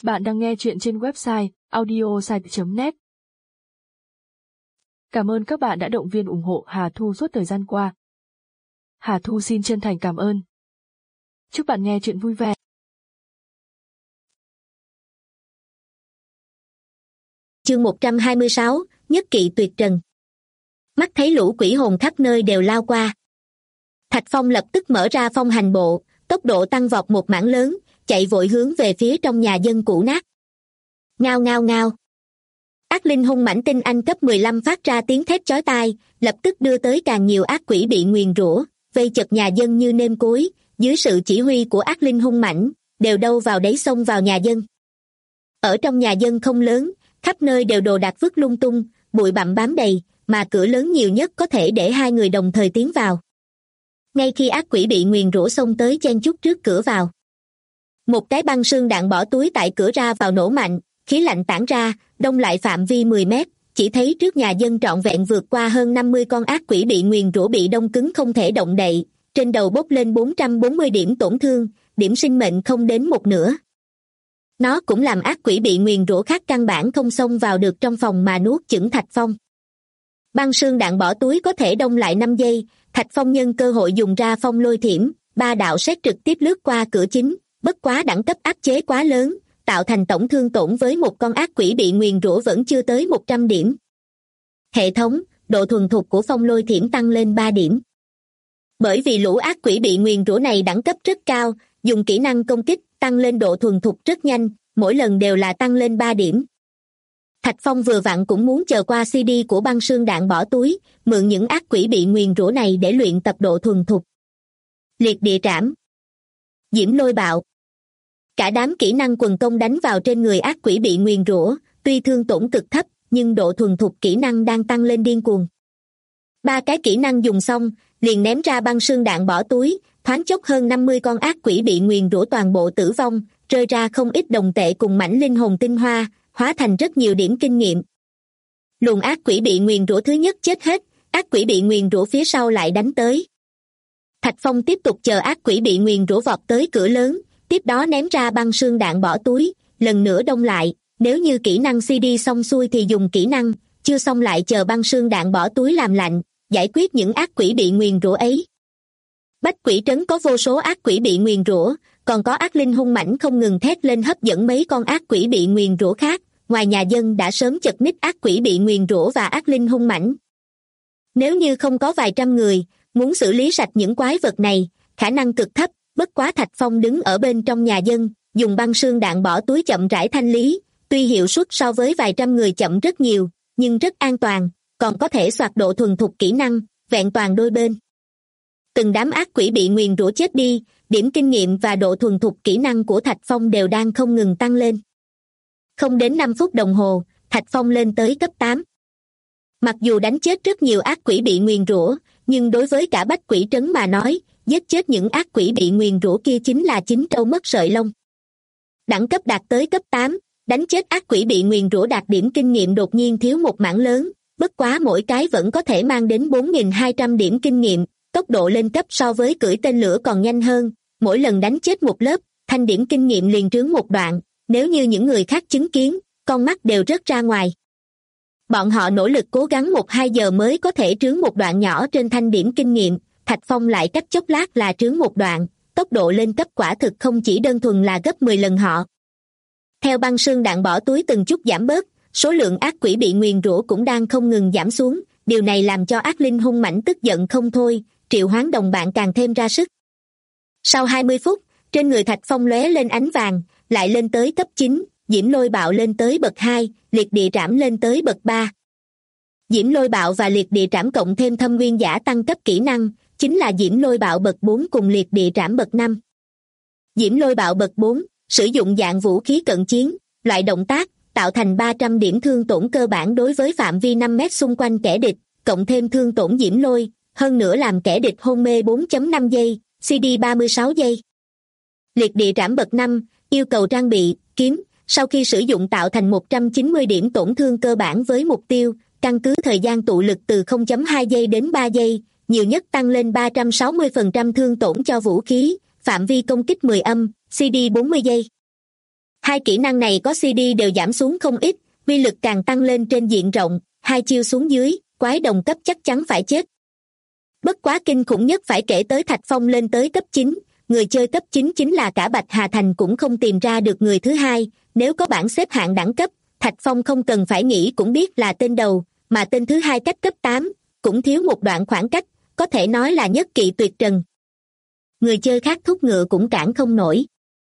Bạn đang nghe chuyện trên website audiosite.net. Cảm ơn các bạn đã động viên ủng hộ Hà Thu suốt thời gian qua. Hà Thu xin chân thành cảm ơn. Chúc bạn nghe chuyện vui vẻ. Chương 126, Nhất kỵ tuyệt trần. Mắt thấy lũ quỷ hồn khắp nơi đều lao qua. Thạch Phong lập tức mở ra phong hành bộ, tốc độ tăng vọt một mảng lớn, chạy vội hướng về phía trong nhà dân cũ nát. Ngao ngao ngao. Ác linh hung mãnh tinh anh cấp 15 phát ra tiếng thét chói tai, lập tức đưa tới càng nhiều ác quỷ bị nguyền rủa, vây chật nhà dân như nêm cối, dưới sự chỉ huy của ác linh hung mãnh, đều đâu vào đấy xông vào nhà dân. Ở trong nhà dân không lớn, khắp nơi đều đồ đạc vứt lung tung, bụi bặm bám đầy, mà cửa lớn nhiều nhất có thể để hai người đồng thời tiến vào. Ngay khi ác quỷ bị nguyền rủa xông tới chen chúc trước cửa vào, một cái băng sương đạn bỏ túi tại cửa ra vào nổ mạnh, khí lạnh tản ra, đông lại phạm vi 10 mét, chỉ thấy trước nhà dân trọn vẹn vượt qua hơn 50 con ác quỷ bị nguyền rủa bị đông cứng không thể động đậy, trên đầu bốc lên 440 điểm tổn thương, điểm sinh mệnh không đến một nửa. Nó cũng làm ác quỷ bị nguyền rủa khác căn bản không xông vào được trong phòng mà nuốt chửng Thạch Phong. Băng sương đạn bỏ túi có thể đông lại 5 giây, Thạch Phong nhân cơ hội dùng ra phong lôi thiểm, 3 đạo sét trực tiếp lướt qua cửa chính, bất quá đẳng cấp áp chế quá lớn, tạo thành tổng thương tổn với một con ác quỷ bị nguyền rủa vẫn chưa tới 100 điểm. Hệ thống, độ thuần thục của phong lôi thiểm tăng lên 3 điểm. Bởi vì lũ ác quỷ bị nguyền rủa này đẳng cấp rất cao, dùng kỹ năng công kích tăng lên độ thuần thục rất nhanh, mỗi lần đều là tăng lên 3 điểm. Thạch Phong vừa vặn cũng muốn chờ qua CD của băng sương đạn bỏ túi, mượn những ác quỷ bị nguyền rủa này để luyện tập độ thuần thục. Liệt địa trảm, diễm lôi bạo. Cả đám kỹ năng quần công đánh vào trên người ác quỷ bị nguyền rủa, tuy thương tổn cực thấp, nhưng độ thuần thục kỹ năng đang tăng lên điên cuồng. 3 cái kỹ năng dùng xong, liền ném ra băng sương đạn bỏ túi, thoáng chốc hơn 50 con ác quỷ bị nguyền rủa toàn bộ tử vong, rơi ra không ít đồng tệ cùng mảnh linh hồn tinh hoa, hóa thành rất nhiều điểm kinh nghiệm. Luồng ác quỷ bị nguyền rủa thứ nhất chết hết, ác quỷ bị nguyền rủa phía sau lại đánh tới. Thạch Phong tiếp tục chờ ác quỷ bị nguyền rủa vọt tới cửa lớn, tiếp đó ném ra băng sương đạn bỏ túi, lần nữa đông lại, nếu như kỹ năng CD xong xuôi thì dùng kỹ năng, chưa xong lại chờ băng sương đạn bỏ túi làm lạnh, giải quyết những ác quỷ bị nguyền rủa ấy. Bách quỷ trấn có vô số ác quỷ bị nguyền rủa, còn có ác linh hung mãnh không ngừng thét lên hấp dẫn mấy con ác quỷ bị nguyền rủa khác, ngoài nhà dân đã sớm chật ních ác quỷ bị nguyền rủa và ác linh hung mãnh. Nếu như không có vài trăm người, muốn xử lý sạch những quái vật này, khả năng cực thấp, bất quá Thạch Phong đứng ở bên trong nhà dân, dùng băng sương đạn bỏ túi chậm rãi thanh lý, tuy hiệu suất so với vài trăm người chậm rất nhiều, nhưng rất an toàn, còn có thể soạt độ thuần thục kỹ năng, vẹn toàn đôi bên. Từng đám ác quỷ bị nguyền rủa chết đi, điểm kinh nghiệm và độ thuần thục kỹ năng của Thạch Phong đều đang không ngừng tăng lên. Không đến 5 phút đồng hồ, Thạch Phong lên tới cấp 8. Mặc dù đánh chết rất nhiều ác quỷ bị nguyền rủa, nhưng đối với cả Bách quỷ trấn mà nói, giết chết những ác quỷ bị nguyền rủa kia chính là chín trâu mất sợi lông. Đẳng cấp đạt tới cấp 8, đánh chết ác quỷ bị nguyền rủa đạt điểm kinh nghiệm đột nhiên thiếu một mảng lớn, bất quá mỗi cái vẫn có thể mang đến 4.200 điểm kinh nghiệm, tốc độ lên cấp so với cưỡi tên lửa còn nhanh hơn, mỗi lần đánh chết một lớp, thanh điểm kinh nghiệm liền trướng một đoạn, nếu như những người khác chứng kiến, con mắt đều rớt ra ngoài. Bọn họ nỗ lực cố gắng 1-2 giờ mới có thể trướng một đoạn nhỏ trên thanh điểm kinh nghiệm, Thạch Phong lại cách chốc lát là trướng một đoạn, tốc độ lên cấp quả thực không chỉ đơn thuần là gấp 10 lần họ. Theo băng sương đạn bỏ túi từng chút giảm bớt, số lượng ác quỷ bị nguyền rủa cũng đang không ngừng giảm xuống, điều này làm cho ác linh hung mãnh tức giận không thôi, triệu hoán đồng bạn càng thêm ra sức. Sau 20 phút, trên người Thạch Phong lóe lên ánh vàng, lại lên tới cấp 9, diễm lôi bạo lên tới bậc 2, liệt địa trảm lên tới bậc 3. Diễm lôi bạo và liệt địa trảm cộng thêm thâm nguyên giả tăng cấp kỹ năng, chính là diễm lôi bạo bậc 4 cùng liệt địa trảm bậc 5. Diễm lôi bạo bậc 4, sử dụng dạng vũ khí cận chiến, loại động tác, tạo thành 300 điểm thương tổn cơ bản đối với phạm vi 5 mét xung quanh kẻ địch, cộng thêm thương tổn diễm lôi, hơn nữa làm kẻ địch hôn mê 4.5 giây, CD 36 giây. Liệt địa trảm bậc 5, yêu cầu trang bị, kiếm, sau khi sử dụng tạo thành 190 điểm tổn thương cơ bản với mục tiêu, căn cứ thời gian tụ lực từ 0.2 giây đến 3 giây, nhiều nhất tăng lên 360% thương tổn cho vũ khí, phạm vi công kích 10 âm, CD 40 giây. Hai kỹ năng này có CD đều giảm xuống không ít, uy lực càng tăng lên trên diện rộng, hai chiêu xuống dưới, quái đồng cấp chắc chắn phải chết. Bất quá kinh khủng nhất phải kể tới Thạch Phong lên tới cấp 9, người chơi cấp 9 chính là cả Bạch Hà Thành cũng không tìm ra được người thứ hai, nếu có bảng xếp hạng đẳng cấp, Thạch Phong không cần phải nghĩ cũng biết là tên đầu, mà tên thứ hai cách cấp 8, cũng thiếu một đoạn khoảng cách, có thể nói là nhất kỵ tuyệt trần. Người chơi khác thúc ngựa cũng cản không nổi.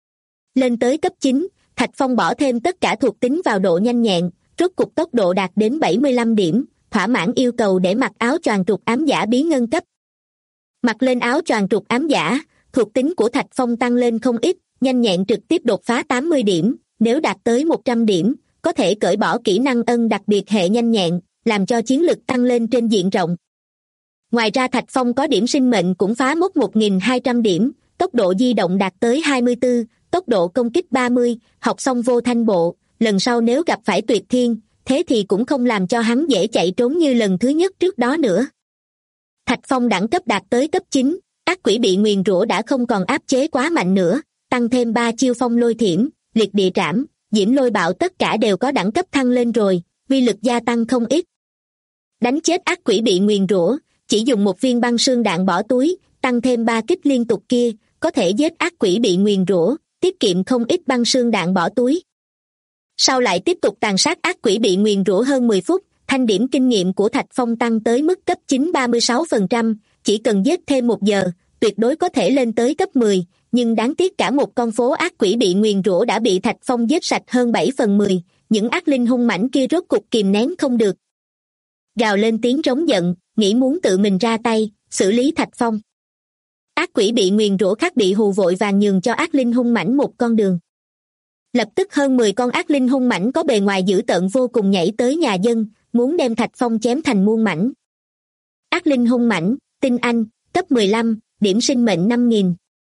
Lên tới cấp 9, Thạch Phong bỏ thêm tất cả thuộc tính vào độ nhanh nhẹn, rốt cục tốc độ đạt đến 75 điểm, thỏa mãn yêu cầu để mặc áo choàng trục ám giả bí ngân cấp. Mặc lên áo choàng trục ám giả, thuộc tính của Thạch Phong tăng lên không ít, nhanh nhẹn trực tiếp đột phá 80 điểm, nếu đạt tới 100 điểm, có thể cởi bỏ kỹ năng ân đặc biệt hệ nhanh nhẹn, làm cho chiến lực tăng lên trên diện rộng. Ngoài ra Thạch Phong có điểm sinh mệnh cũng phá mốc 1.200 điểm, tốc độ di động đạt tới 24, tốc độ công kích 30, học xong vô thanh bộ, lần sau nếu gặp phải tuyệt thiên, thế thì cũng không làm cho hắn dễ chạy trốn như lần thứ nhất trước đó nữa. Thạch Phong đẳng cấp đạt tới cấp 9, ác quỷ bị nguyền rủa đã không còn áp chế quá mạnh nữa, tăng thêm 3 chiêu phong lôi thiểm, liệt địa trảm, diễm lôi bạo tất cả đều có đẳng cấp thăng lên rồi, uy lực gia tăng không ít. Đánh chết ác quỷ bị nguyền rủa, chỉ dùng một viên băng sương đạn bỏ túi, tăng thêm 3 kích liên tục kia, có thể giết ác quỷ bị nguyền rủa, tiết kiệm không ít băng sương đạn bỏ túi. Sau lại tiếp tục tàn sát ác quỷ bị nguyền rủa hơn 10 phút, thanh điểm kinh nghiệm của Thạch Phong tăng tới mức cấp 9 36%, chỉ cần giết thêm 1 giờ, tuyệt đối có thể lên tới cấp 10, nhưng đáng tiếc cả một con phố ác quỷ bị nguyền rủa đã bị Thạch Phong giết sạch hơn 7/10, những ác linh hung mãnh kia rốt cục kìm nén không được. Gào lên tiếng trống giận, nghĩ muốn tự mình ra tay, xử lý Thạch Phong. Ác quỷ bị nguyền rủa khác bị hù vội vàng nhường cho ác linh hung mãnh một con đường. Lập tức hơn 10 con ác linh hung mãnh có bề ngoài dữ tợn vô cùng nhảy tới nhà dân, muốn đem Thạch Phong chém thành muôn mảnh. Ác linh hung mãnh, tinh anh, cấp 15, điểm sinh mệnh 5.000.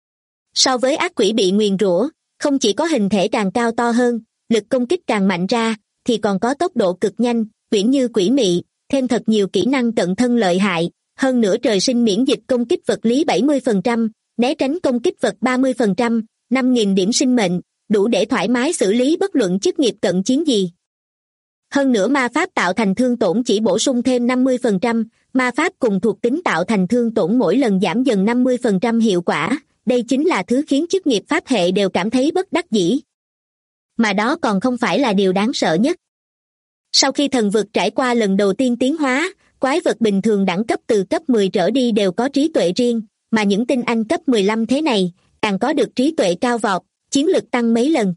So với ác quỷ bị nguyền rủa, không chỉ có hình thể càng cao to hơn, lực công kích càng mạnh ra, thì còn có tốc độ cực nhanh, uyển như quỷ mị, thêm thật nhiều kỹ năng cận thân lợi hại, hơn nữa trời sinh miễn dịch công kích vật lý 70%, né tránh công kích vật 30%, 5.000 điểm sinh mệnh, đủ để thoải mái xử lý bất luận chức nghiệp cận chiến gì. Hơn nữa ma pháp tạo thành thương tổn chỉ bổ sung thêm 50%, ma pháp cùng thuộc tính tạo thành thương tổn mỗi lần giảm dần 50% hiệu quả, đây chính là thứ khiến chức nghiệp pháp hệ đều cảm thấy bất đắc dĩ. Mà đó còn không phải là điều đáng sợ nhất. Sau khi thần vực trải qua lần đầu tiên tiến hóa, quái vật bình thường đẳng cấp từ cấp 10 trở đi đều có trí tuệ riêng, mà những tinh anh cấp 15 thế này, càng có được trí tuệ cao vọt, chiến lực tăng mấy lần.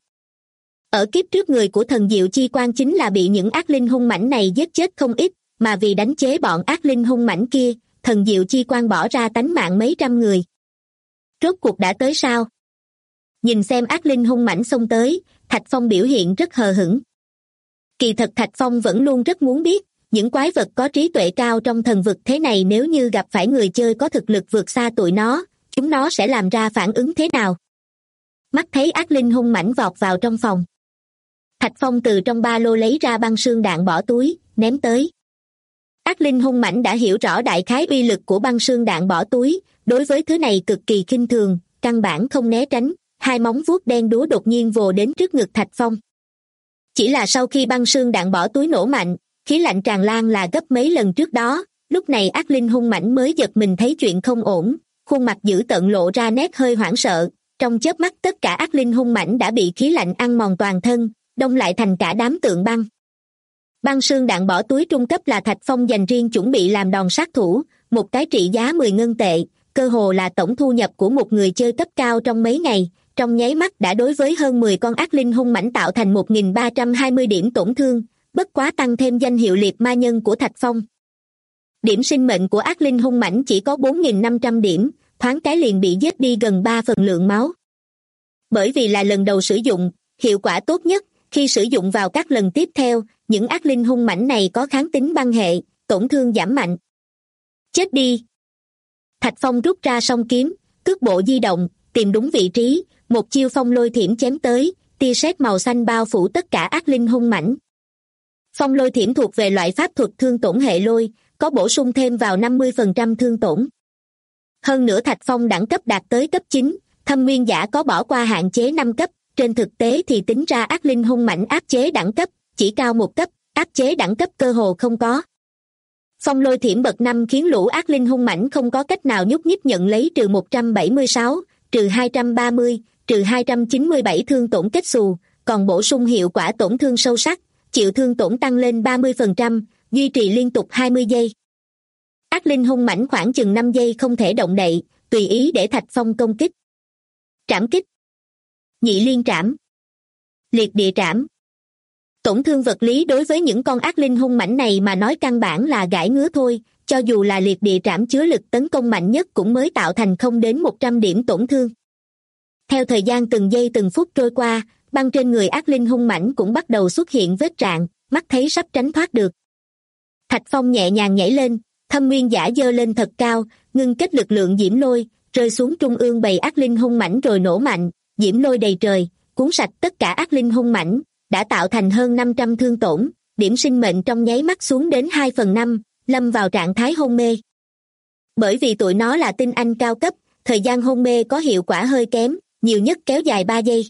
Ở kiếp trước người của thần diệu chi quan chính là bị những ác linh hung mãnh này giết chết không ít, mà vì đánh chế bọn ác linh hung mãnh kia, thần diệu chi quan bỏ ra tánh mạng mấy trăm người. Rốt cuộc đã tới sao? Nhìn xem ác linh hung mãnh xông tới, Thạch Phong biểu hiện rất hờ hững. Kỳ thật Thạch Phong vẫn luôn rất muốn biết, những quái vật có trí tuệ cao trong thần vực thế này nếu như gặp phải người chơi có thực lực vượt xa tụi nó, chúng nó sẽ làm ra phản ứng thế nào? Mắt thấy ác linh hung mãnh vọt vào trong phòng. Thạch Phong từ trong ba lô lấy ra băng sương đạn bỏ túi, ném tới. Ác linh hung mãnh đã hiểu rõ đại khái uy lực của băng sương đạn bỏ túi, đối với thứ này cực kỳ khinh thường, căn bản không né tránh, hai móng vuốt đen đúa đột nhiên vồ đến trước ngực Thạch Phong. Chỉ là sau khi băng sương đạn bỏ túi nổ mạnh, khí lạnh tràn lan là gấp mấy lần trước đó, lúc này ác linh hung mãnh mới giật mình thấy chuyện không ổn, khuôn mặt dữ tợn lộ ra nét hơi hoảng sợ, trong chớp mắt tất cả ác linh hung mãnh đã bị khí lạnh ăn mòn toàn thân, đông lại thành cả đám tượng băng. Băng sương đạn bỏ túi trung cấp là Thạch Phong dành riêng chuẩn bị làm đòn sát thủ, một cái trị giá 10 ngân tệ, cơ hồ là tổng thu nhập của một người chơi cấp cao trong mấy ngày, trong nháy mắt đã đối với hơn 10 con ác linh hung mãnh tạo thành 1.320 điểm tổn thương, bất quá tăng thêm danh hiệu liệt ma nhân của Thạch Phong. Điểm sinh mệnh của ác linh hung mãnh chỉ có 4.500 điểm, thoáng cái liền bị giết đi gần 3 phần lượng máu. Bởi vì là lần đầu sử dụng, hiệu quả tốt nhất, khi sử dụng vào các lần tiếp theo, những ác linh hung mãnh này có kháng tính băng hệ, tổn thương giảm mạnh. Chết đi! Thạch Phong rút ra song kiếm, cước bộ di động, tìm đúng vị trí, một chiêu phong lôi thiểm chém tới, tia sét màu xanh bao phủ tất cả ác linh hung mãnh. Phong lôi thiểm thuộc về loại pháp thuật thương tổn hệ lôi, có bổ sung thêm vào 50% thương tổn. Hơn nữa Thạch Phong đẳng cấp đạt tới cấp 9, thâm nguyên giả có bỏ qua hạn chế 5 cấp, trên thực tế thì tính ra ác linh hung mãnh áp chế đẳng cấp chỉ cao một cấp, áp chế đẳng cấp cơ hồ không có. Phong lôi thiểm bậc 5 khiến lũ ác linh hung mãnh không có cách nào nhúc nhích, nhận lấy trừ 176, trừ 230, trừ 297 thương tổn kết xù, còn bổ sung hiệu quả tổn thương sâu sắc, chịu thương tổn tăng lên 30%, duy trì liên tục 20 giây. Ác linh hung mãnh khoảng chừng 5 giây không thể động đậy, tùy ý để Thạch Phong công kích. Trảm kích, nhị liên trảm, liệt địa trảm. Tổn thương vật lý đối với những con ác linh hung mãnh này mà nói căn bản là gãi ngứa thôi, cho dù là liệt địa trảm chứa lực tấn công mạnh nhất cũng mới tạo thành 0 đến 100 điểm tổn thương. Theo thời gian từng giây từng phút trôi qua, băng trên người ác linh hung mãnh cũng bắt đầu xuất hiện vết rạn, mắt thấy sắp tránh thoát được. Thạch Phong nhẹ nhàng nhảy lên, thâm nguyên giả giơ lên thật cao, ngưng kết lực lượng diễm lôi, rơi xuống trung ương bầy ác linh hung mãnh rồi nổ mạnh, diễm lôi đầy trời, cuốn sạch tất cả ác linh hung mãnh, đã tạo thành hơn 500 thương tổn, điểm sinh mệnh trong nháy mắt xuống đến 2/5, lâm vào trạng thái hôn mê. Bởi vì tụi nó là tinh anh cao cấp, thời gian hôn mê có hiệu quả hơi kém, nhiều nhất kéo dài 3 giây.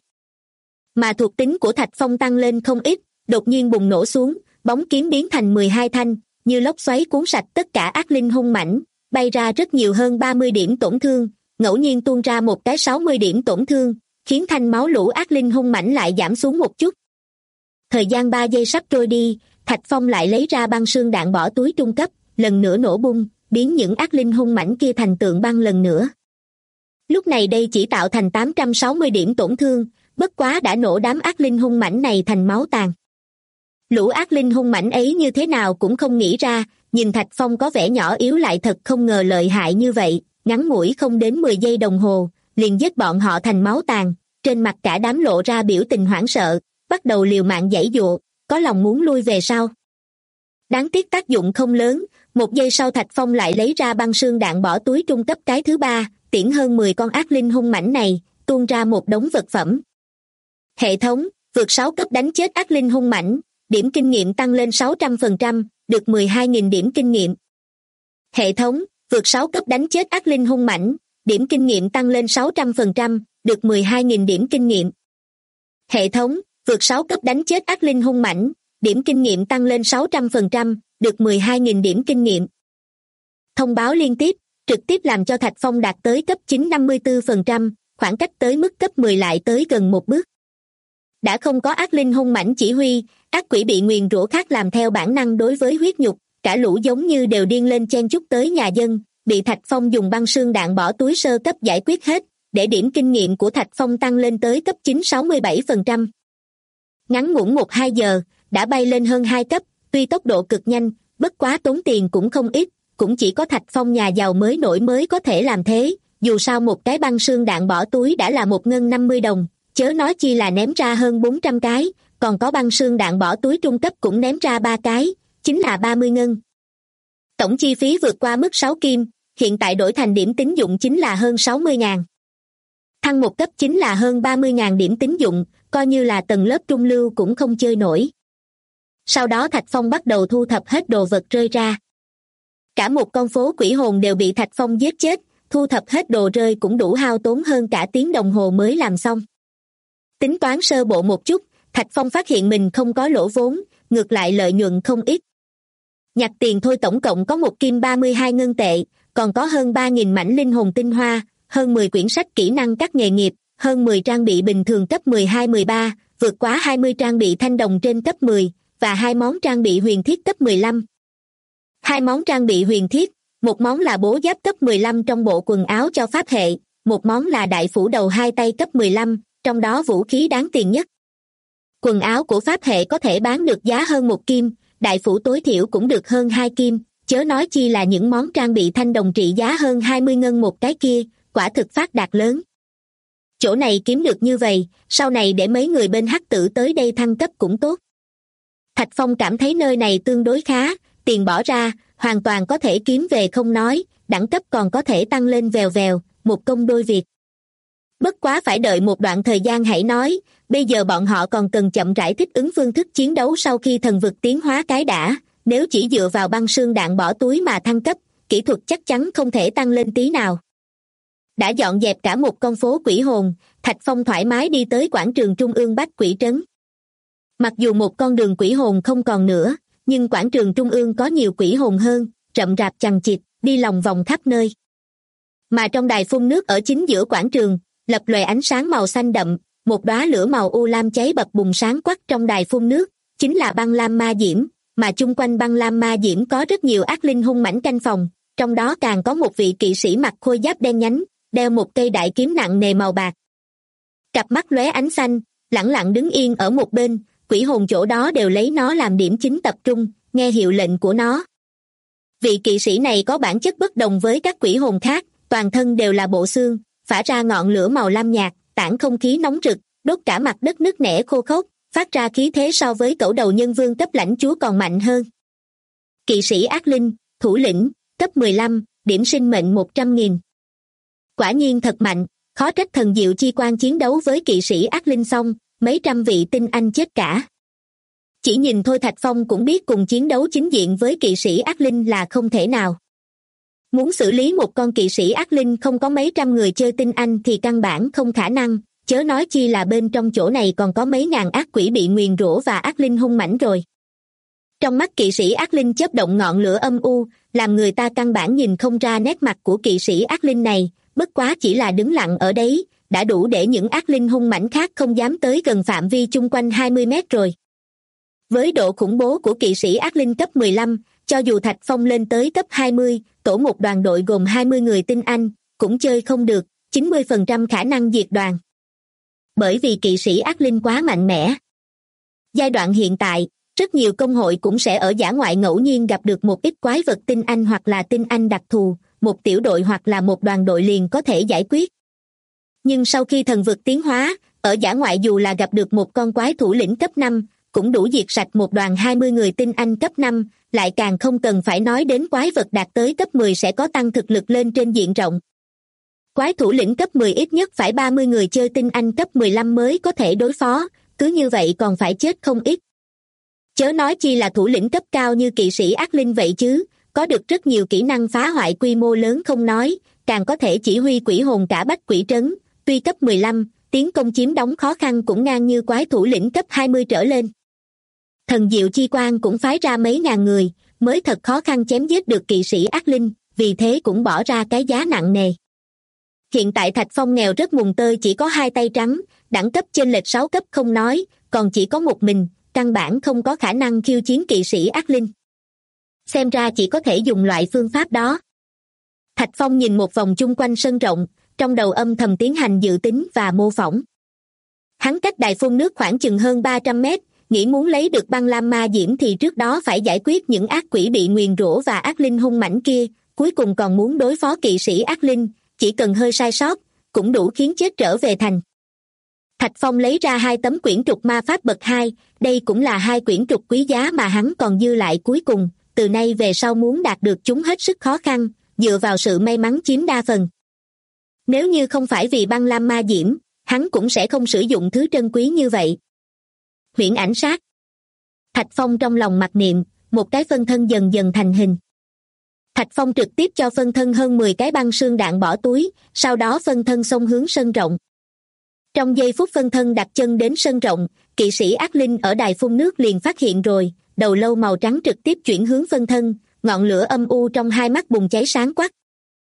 Mà thuộc tính của Thạch Phong tăng lên không ít, đột nhiên bùng nổ xuống, bóng kiếm biến thành 12 thanh, như lốc xoáy cuốn sạch tất cả ác linh hung mãnh, bay ra rất nhiều hơn 30 điểm tổn thương, ngẫu nhiên tuôn ra một cái 60 điểm tổn thương, khiến thanh máu lũ ác linh hung mãnh lại giảm xuống một chút. Thời gian 3 giây sắp trôi đi, Thạch Phong lại lấy ra băng sương đạn bỏ túi trung cấp, lần nữa nổ bung, biến những ác linh hung mãnh kia thành tượng băng lần nữa. Lúc này đây chỉ tạo thành 860 điểm tổn thương, bất quá đã nổ đám ác linh hung mãnh này thành máu tàn. Lũ ác linh hung mãnh ấy như thế nào cũng không nghĩ ra, nhìn Thạch Phong có vẻ nhỏ yếu lại thật không ngờ lợi hại như vậy, ngắn ngủi không đến 10 giây đồng hồ, liền giết bọn họ thành máu tàn, trên mặt cả đám lộ ra biểu tình hoảng sợ, bắt đầu liều mạng giãy giụa, có lòng muốn lui về sau. Đáng tiếc tác dụng không lớn, 1 giây sau Thạch Phong lại lấy ra băng sương đạn bỏ túi trung cấp cái thứ 3, tiễn hơn 10 con ác linh hung mãnh này, tuôn ra một đống vật phẩm. Hệ thống, vượt 6 cấp đánh chết ác linh hung mãnh, điểm kinh nghiệm tăng lên 600%, được 12.000 điểm kinh nghiệm. Hệ thống, vượt 6 cấp đánh chết ác linh hung mãnh, điểm kinh nghiệm tăng lên 600%, được 12.000 điểm kinh nghiệm. Hệ thống, vượt 6 cấp đánh chết ác linh hung mãnh, điểm kinh nghiệm tăng lên 600%, được 12.000 điểm kinh nghiệm. Thông báo liên tiếp, trực tiếp làm cho Thạch Phong đạt tới cấp 9 54%, khoảng cách tới mức cấp 10 lại tới gần một bước. Đã không có ác linh hung mãnh chỉ huy, ác quỷ bị nguyền rủa khác làm theo bản năng đối với huyết nhục, cả lũ giống như đều điên lên chen chúc tới nhà dân, bị Thạch Phong dùng băng sương đạn bỏ túi sơ cấp giải quyết hết, để điểm kinh nghiệm của Thạch Phong tăng lên tới cấp 9 67%. Ngắn ngủn 1-2 giờ, đã bay lên hơn 2 cấp, tuy tốc độ cực nhanh, bất quá tốn tiền cũng không ít, cũng chỉ có Thạch Phong nhà giàu mới nổi mới có thể làm thế, dù sao một cái băng sương đạn bỏ túi đã là 1 ngân 50 đồng, chớ nói chi là ném ra hơn 400 cái, còn có băng sương đạn bỏ túi trung cấp cũng ném ra 3 cái, chính là 30 ngân. Tổng chi phí vượt qua mức 6 kim, hiện tại đổi thành điểm tín dụng chính là hơn 60.000. Thăng một cấp chính là hơn 30.000 điểm tín dụng, coi như là tầng lớp trung lưu cũng không chơi nổi. Sau đó Thạch Phong bắt đầu thu thập hết đồ vật rơi ra. Cả một con phố quỷ hồn đều bị Thạch Phong giết chết, thu thập hết đồ rơi cũng đủ hao tốn hơn cả tiếng đồng hồ mới làm xong. Tính toán sơ bộ một chút, Thạch Phong phát hiện mình không có lỗ vốn, ngược lại lợi nhuận không ít. Nhặt tiền thôi tổng cộng có 1 kim 32 ngân tệ, còn có hơn 3.000 mảnh linh hồn tinh hoa, hơn 10 quyển sách kỹ năng các nghề nghiệp, hơn 10 trang bị bình thường cấp 12-13, vượt quá 20 trang bị thanh đồng trên cấp 10, và 2 món trang bị huyền thiết cấp 15. 2 món trang bị huyền thiết, một món là bố giáp cấp 15 trong bộ quần áo cho pháp hệ, một món là đại phủ đầu 2 tay cấp 15, trong đó vũ khí đáng tiền nhất. Quần áo của pháp hệ có thể bán được giá hơn 1 kim, đại phủ tối thiểu cũng được hơn 2 kim, chớ nói chi là những món trang bị thanh đồng trị giá hơn 20 ngân một cái kia, quả thực phát đạt lớn. Chỗ này kiếm được như vậy, sau này để mấy người bên hắc tử tới đây thăng cấp cũng tốt. Thạch Phong cảm thấy nơi này tương đối khá, tiền bỏ ra, hoàn toàn có thể kiếm về không nói, đẳng cấp còn có thể tăng lên vèo vèo, một công đôi việc. Bất quá phải đợi một đoạn thời gian hãy nói, bây giờ bọn họ còn cần chậm rãi thích ứng phương thức chiến đấu sau khi thần vực tiến hóa cái đã, nếu chỉ dựa vào băng sương đạn bỏ túi mà thăng cấp, kỹ thuật chắc chắn không thể tăng lên tí nào. Đã dọn dẹp cả một con phố quỷ hồn, Thạch Phong thoải mái đi tới quảng trường trung ương Bách Quỷ Trấn. Mặc dù một con đường quỷ hồn không còn nữa, nhưng quảng trường trung ương có nhiều quỷ hồn hơn, rậm rạp chằng chịt, đi lòng vòng khắp nơi. Mà trong đài phun nước ở chính giữa quảng trường, lập lòe ánh sáng màu xanh đậm, một đóa lửa màu u lam cháy bập bùng sáng quắc trong đài phun nước, chính là băng lam ma diễm, mà chung quanh băng lam ma diễm có rất nhiều ác linh hung mãnh canh phòng, trong đó càng có một vị kỵ sĩ mặc khôi giáp đen nhánh, đeo một cây đại kiếm nặng nề màu bạc. Cặp mắt lóe ánh xanh, lẳng lặng đứng yên ở một bên, quỷ hồn chỗ đó đều lấy nó làm điểm chính tập trung, nghe hiệu lệnh của nó. Vị kỵ sĩ này có bản chất bất đồng với các quỷ hồn khác, toàn thân đều là bộ xương, phả ra ngọn lửa màu lam nhạt, tản không khí nóng rực, đốt cả mặt đất nứt nẻ khô khốc, phát ra khí thế so với cẩu đầu nhân vương cấp lãnh chúa còn mạnh hơn. Kỵ sĩ ác linh, thủ lĩnh, cấp 15, điểm sinh mệnh 100.000. Quả nhiên thật mạnh, khó trách thần diệu chi quan chiến đấu với kỵ sĩ ác linh xong, mấy trăm vị tinh anh chết cả. Chỉ nhìn thôi Thạch Phong cũng biết cùng chiến đấu chính diện với kỵ sĩ ác linh là không thể nào. Muốn xử lý một con kỵ sĩ ác linh không có mấy trăm người chơi tinh anh thì căn bản không khả năng, chớ nói chi là bên trong chỗ này còn có mấy ngàn ác quỷ bị nguyền rủa và ác linh hung mãnh rồi. Trong mắt kỵ sĩ ác linh chớp động ngọn lửa âm u, làm người ta căn bản nhìn không ra nét mặt của kỵ sĩ ác linh này, bất quá chỉ là đứng lặng ở đấy, đã đủ để những ác linh hung mãnh khác không dám tới gần phạm vi chung quanh 20 mét rồi. Với độ khủng bố của kỵ sĩ ác linh cấp 15, cho dù Thạch Phong lên tới cấp 20, tổ một đoàn đội gồm 20 người tinh anh, cũng chơi không được, 90% khả năng diệt đoàn. Bởi vì kỵ sĩ ác linh quá mạnh mẽ. Giai đoạn hiện tại, rất nhiều công hội cũng sẽ ở dã ngoại ngẫu nhiên gặp được một ít quái vật tinh anh hoặc là tinh anh đặc thù, một tiểu đội hoặc là một đoàn đội liền có thể giải quyết. Nhưng sau khi thần vực tiến hóa, ở dã ngoại dù là gặp được một con quái thủ lĩnh cấp 5, cũng đủ diệt sạch một đoàn 20 người tinh anh cấp 5, lại càng không cần phải nói đến quái vật đạt tới cấp 10 sẽ có tăng thực lực lên trên diện rộng. Quái thủ lĩnh cấp 10 ít nhất phải 30 người chơi tinh anh cấp 15 mới có thể đối phó, cứ như vậy còn phải chết không ít. Chớ nói chi là thủ lĩnh cấp cao như kỵ sĩ ác linh vậy chứ, có được rất nhiều kỹ năng phá hoại quy mô lớn không nói, càng có thể chỉ huy quỷ hồn cả Bách Quỷ Trấn, tuy cấp 15, tiến công chiếm đóng khó khăn cũng ngang như quái thủ lĩnh cấp 20 trở lên. Thần diệu chi quan cũng phái ra mấy ngàn người, mới thật khó khăn chém giết được kỵ sĩ ác linh, vì thế cũng bỏ ra cái giá nặng nề. Hiện tại Thạch Phong nghèo rất mùng tơi chỉ có 2 tay trắng, đẳng cấp chênh lệch 6 cấp không nói, còn chỉ có một mình, căn bản không có khả năng khiêu chiến kỵ sĩ ác linh. Xem ra chỉ có thể dùng loại phương pháp đó. Thạch Phong nhìn một vòng chung quanh sân rộng, trong đầu âm thầm tiến hành dự tính và mô phỏng. Hắn cách đài phun nước khoảng chừng hơn 300 mét, nghĩ muốn lấy được băng lam ma diễm thì trước đó phải giải quyết những ác quỷ bị nguyền rủa và ác linh hung mãnh kia, cuối cùng còn muốn đối phó kỵ sĩ ác linh, chỉ cần hơi sai sót, cũng đủ khiến chết trở về thành. Thạch Phong lấy ra 2 tấm quyển trục ma pháp bậc 2, đây cũng là 2 quyển trục quý giá mà hắn còn dư lại cuối cùng, từ nay về sau muốn đạt được chúng hết sức khó khăn, dựa vào sự may mắn chiếm đa phần. Nếu như không phải vì băng lam ma diễm, hắn cũng sẽ không sử dụng thứ trân quý như vậy. Huyễn ảnh sát. Thạch Phong trong lòng mặc niệm, một cái phân thân dần dần thành hình. Thạch Phong trực tiếp cho phân thân hơn 10 cái băng sương đạn bỏ túi, sau đó phân thân xông hướng sân rộng. Trong giây phút phân thân đặt chân đến sân rộng, kỵ sĩ ác linh ở đài phun nước liền phát hiện rồi, đầu lâu màu trắng trực tiếp chuyển hướng phân thân, ngọn lửa âm u trong hai mắt bùng cháy sáng quắc.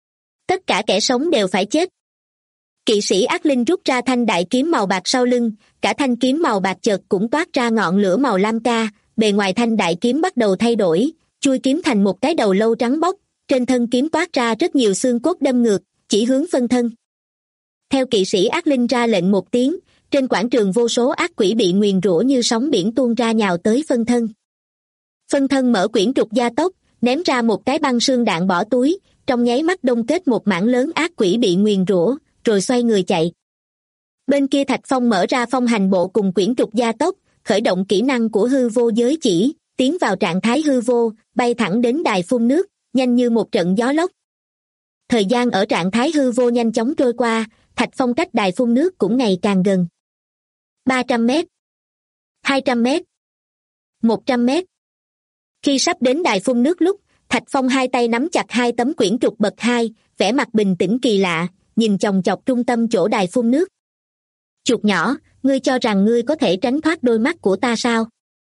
Tất cả kẻ sống đều phải chết. Kỵ sĩ ác linh rút ra thanh đại kiếm màu bạc sau lưng, cả thanh kiếm màu bạc chợt cũng toát ra ngọn lửa màu lam ca, bề ngoài thanh đại kiếm bắt đầu thay đổi, chui kiếm thành một cái đầu lâu trắng bóc, trên thân kiếm toát ra rất nhiều xương cốt đâm ngược, chỉ hướng phân thân. Theo kỵ sĩ ác linh ra lệnh một tiếng, trên quảng trường vô số ác quỷ bị nguyền rủa như sóng biển tuôn ra nhào tới phân thân. Phân thân mở quyển trục gia tốc, ném ra một cái băng sương đạn bỏ túi, trong nháy mắt đông kết một mảng lớn ác quỷ bị nguyền rủa, rồi xoay người chạy. Bên kia Thạch Phong mở ra phong hành bộ cùng quyển trục gia tốc, khởi động kỹ năng của hư vô giới chỉ, tiến vào trạng thái hư vô, bay thẳng đến đài phun nước, nhanh như một trận gió lốc. Thời gian ở trạng thái hư vô nhanh chóng trôi qua, Thạch Phong cách đài phun nước cũng ngày càng gần. 300 mét, 200 mét, 100 mét. Khi sắp đến đài phun nước lúc, Thạch Phong hai tay nắm chặt 2 tấm quyển trục bậc 2, vẻ mặt bình tĩnh kỳ lạ, nhìn chòng chọc trung tâm chỗ đài phun nước. Chuột nhỏ, ngươi cho rằng ngươi có thể tránh thoát đôi mắt của ta sao?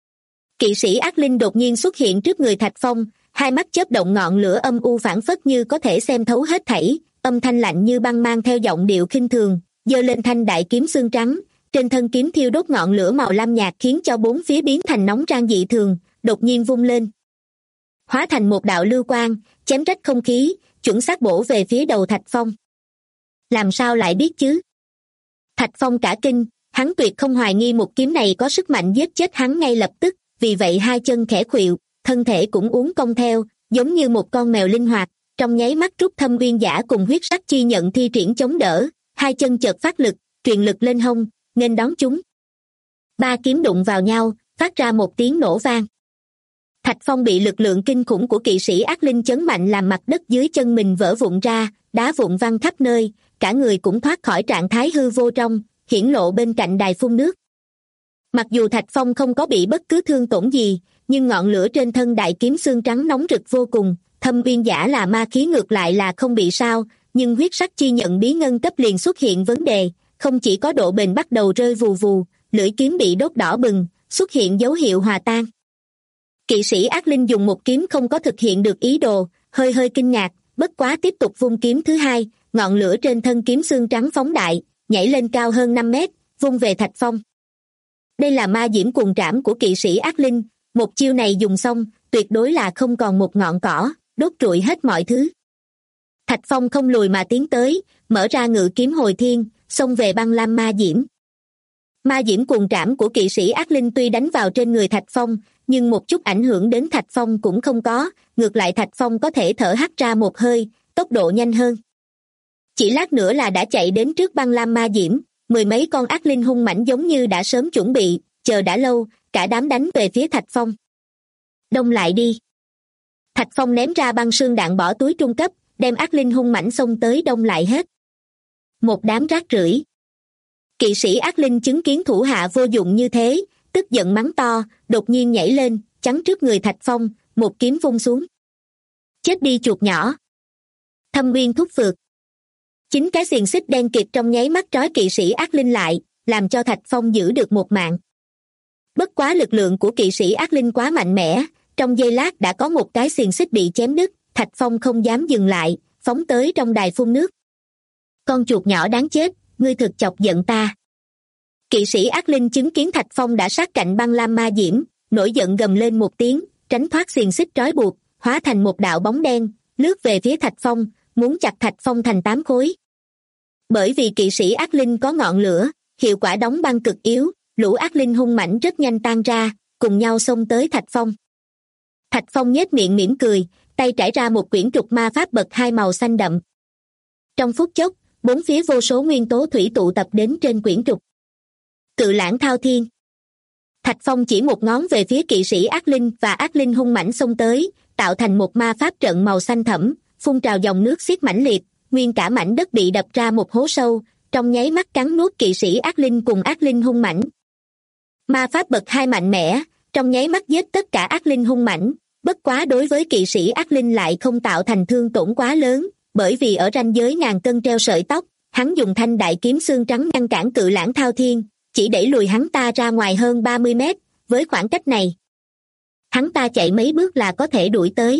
Kỵ sĩ ác linh đột nhiên xuất hiện trước người Thạch Phong, hai mắt chớp động ngọn lửa âm u phảng phất như có thể xem thấu hết thảy, âm thanh lạnh như băng mang theo giọng điệu khinh thường, giơ lên thanh đại kiếm xương trắng, trên thân kiếm thiêu đốt ngọn lửa màu lam nhạt khiến cho bốn phía biến thành nóng rang dị thường, đột nhiên vung lên, hóa thành một đạo lưu quang, chém rách không khí, chuẩn xác bổ về phía đầu Thạch Phong. Làm sao lại biết chứ? Thạch Phong cả kinh, hắn tuyệt không hoài nghi một kiếm này có sức mạnh giết chết hắn ngay lập tức, vì vậy hai chân khẽ khuỵu, thân thể cũng uốn cong theo, giống như một con mèo linh hoạt, trong nháy mắt rút Thâm Uyên Giả cùng huyết sắc chi nhận thi triển chống đỡ, hai chân chợt phát lực, truyền lực lên hông, nghênh đón chúng. Ba kiếm đụng vào nhau, phát ra một tiếng nổ vang. Thạch Phong bị lực lượng kinh khủng của kỵ sĩ ác linh chấn mạnh làm mặt đất dưới chân mình vỡ vụn ra, đá vụn văng khắp nơi, cả người cũng thoát khỏi trạng thái hư vô trong, hiển lộ bên cạnh đài phun nước. Mặc dù Thạch Phong không có bị bất cứ thương tổn gì, nhưng ngọn lửa trên thân đại kiếm xương trắng nóng rực vô cùng, Thâm Uyên Giả là ma khí ngược lại là không bị sao, nhưng huyết sắc chi nhận bí ngân cấp liền xuất hiện vấn đề, không chỉ có độ bền bắt đầu rơi vù vù, lưỡi kiếm bị đốt đỏ bừng, xuất hiện dấu hiệu hòa tan. Kỵ sĩ ác linh dùng một kiếm không có thực hiện được ý đồ, hơi kinh ngạc, bất quá tiếp tục vung kiếm thứ hai, ngọn lửa trên thân kiếm xương trắng phóng đại, nhảy lên cao hơn 5 mét, vung về Thạch Phong. Đây là ma diễm cuồng trảm của kỵ sĩ ác linh, một chiêu này dùng xong, tuyệt đối là không còn một ngọn cỏ, đốt trụi hết mọi thứ. Thạch Phong không lùi mà tiến tới, mở ra ngự kiếm hồi thiên, xông về băng lam ma diễm. Ma diễm cuồng trảm của kỵ sĩ ác linh tuy đánh vào trên người Thạch Phong, nhưng một chút ảnh hưởng đến Thạch Phong cũng không có, ngược lại Thạch Phong có thể thở hắt ra một hơi, tốc độ nhanh hơn. Chỉ lát nữa là đã chạy đến trước băng lam ma diễm, mười mấy con ác linh hung mãnh giống như đã sớm chuẩn bị, chờ đã lâu, cả đám đánh về phía Thạch Phong. Đông lại đi. Thạch Phong ném ra băng sương đạn bỏ túi trung cấp, đem ác linh hung mãnh xông tới đông lại hết. Một đám rác rưởi. Kỵ sĩ ác linh chứng kiến thủ hạ vô dụng như thế, tức giận mắng to, đột nhiên nhảy lên, chắn trước người Thạch Phong, một kiếm vung xuống. Chết đi chuột nhỏ. Thâm Uyên thúc phược. Chính cái xiềng xích đen kịt trong nháy mắt trói kỵ sĩ ác linh lại, làm cho Thạch Phong giữ được một mạng. Bất quá lực lượng của kỵ sĩ ác linh quá mạnh mẽ, trong giây lát đã có một cái xiềng xích bị chém đứt, Thạch Phong không dám dừng lại, phóng tới trong đài phun nước. Con chuột nhỏ đáng chết, ngươi thực chọc giận ta. Kỵ sĩ ác linh chứng kiến Thạch Phong đã sát cạnh băng lam ma diễm, nổi giận gầm lên một tiếng, tránh thoát xiềng xích trói buộc, hóa thành một đạo bóng đen, lướt về phía Thạch Phong, muốn chặt Thạch Phong thành 8 khối. Bởi vì kỵ sĩ ác linh có ngọn lửa, hiệu quả đóng băng cực yếu, lũ ác linh hung mãnh rất nhanh tan ra, cùng nhau xông tới Thạch Phong. Thạch Phong nhếch miệng mỉm cười, tay trải ra một quyển trục ma pháp bậc 2 màu xanh đậm. Trong phút chốc, bốn phía vô số nguyên tố thủy tụ tập đến trên quyển trục. Cự lãng thao thiên. Thạch Phong chỉ một ngón về phía kỵ sĩ ác linh và ác linh hung mãnh xông tới, tạo thành một ma pháp trận màu xanh thẫm, phun trào dòng nước xiết mãnh liệt, nguyên cả mảnh đất bị đập ra một hố sâu, trong nháy mắt cắn nuốt kỵ sĩ ác linh cùng ác linh hung mãnh. Ma pháp bậc 2 mạnh mẽ, trong nháy mắt giết tất cả ác linh hung mãnh, bất quá đối với kỵ sĩ ác linh lại không tạo thành thương tổn quá lớn, bởi vì ở ranh giới ngàn cân treo sợi tóc, hắn dùng thanh đại kiếm xương trắng ngăn cản cự lãng thao thiên, chỉ đẩy lùi hắn ta ra ngoài hơn 30 mét, với khoảng cách này. Hắn ta chạy mấy bước là có thể đuổi tới.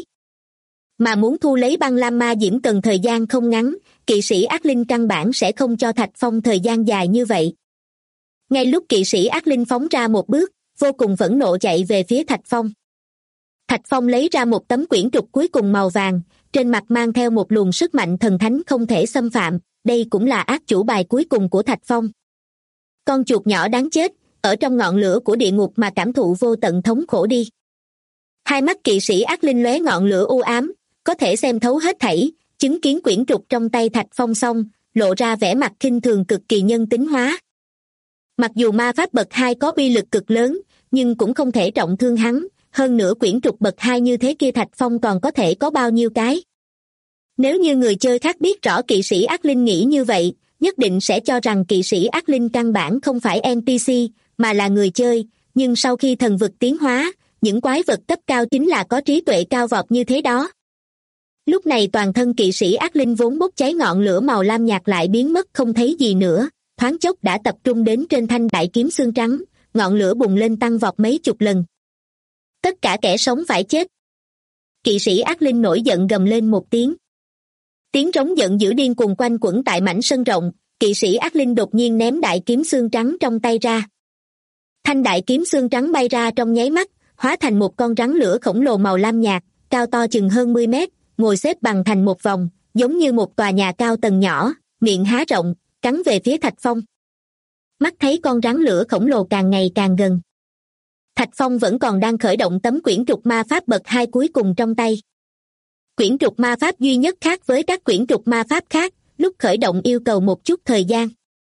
Mà muốn thu lấy băng lam ma diễm cần thời gian không ngắn, kỵ sĩ ác linh căn bản sẽ không cho Thạch Phong thời gian dài như vậy. Ngay lúc kỵ sĩ ác linh phóng ra một bước, vô cùng phẫn nộ chạy về phía Thạch Phong. Thạch Phong lấy ra một tấm quyển trục cuối cùng màu vàng, trên mặt mang theo một luồng sức mạnh thần thánh không thể xâm phạm, đây cũng là ác chủ bài cuối cùng của Thạch Phong. Con chuột nhỏ đáng chết, ở trong ngọn lửa của địa ngục mà cảm thụ vô tận thống khổ đi. Hai mắt kỵ sĩ ác linh lóe ngọn lửa u ám, có thể xem thấu hết thảy, chứng kiến quyển trục trong tay Thạch Phong xong, lộ ra vẻ mặt khinh thường cực kỳ nhân tính hóa. Mặc dù ma pháp bậc 2 có uy lực cực lớn, nhưng cũng không thể trọng thương hắn, hơn nữa quyển trục bậc 2 như thế kia Thạch Phong còn có thể có bao nhiêu cái. Nếu như người chơi khác biết rõ kỵ sĩ ác linh nghĩ như vậy, nhất định sẽ cho rằng kỵ sĩ ác linh căn bản không phải NPC, mà là người chơi, nhưng sau khi thần vực tiến hóa, những quái vật cấp cao chính là có trí tuệ cao vọt như thế đó. Lúc này toàn thân kỵ sĩ ác linh vốn bốc cháy ngọn lửa màu lam nhạt lại biến mất không thấy gì nữa, thoáng chốc đã tập trung đến trên thanh đại kiếm xương trắng, ngọn lửa bùng lên tăng vọt mấy chục lần. Tất cả kẻ sống phải chết. Kỵ sĩ ác linh nổi giận gầm lên một tiếng. Tiếng trống giận dữ điên cuồng quanh quẩn tại mảnh sân rộng, kỵ sĩ ác linh đột nhiên ném đại kiếm xương trắng trong tay ra. Thanh đại kiếm xương trắng bay ra trong nháy mắt, hóa thành một con rắn lửa khổng lồ màu lam nhạt, cao to chừng hơn 10 mét, ngồi xếp bằng thành một vòng, giống như một tòa nhà cao tầng nhỏ, miệng há rộng, cắn về phía Thạch Phong. Mắt thấy con rắn lửa khổng lồ càng ngày càng gần. Thạch Phong vẫn còn đang khởi động tấm quyển trục ma pháp bậc 2 cuối cùng trong tay. Quyển trục ma pháp duy nhất khác với các quyển trục ma pháp khác, lúc khởi động yêu cầu một chút thời gian.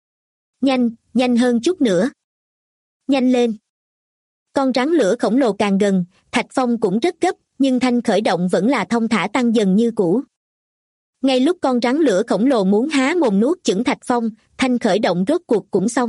Nhanh hơn chút nữa. Nhanh lên. Con rắn lửa khổng lồ càng gần, Thạch Phong cũng rất gấp, nhưng thanh khởi động vẫn là thong thả tăng dần như cũ. Ngay lúc con rắn lửa khổng lồ muốn há mồm nuốt chửng Thạch Phong, thanh khởi động rốt cuộc cũng xong.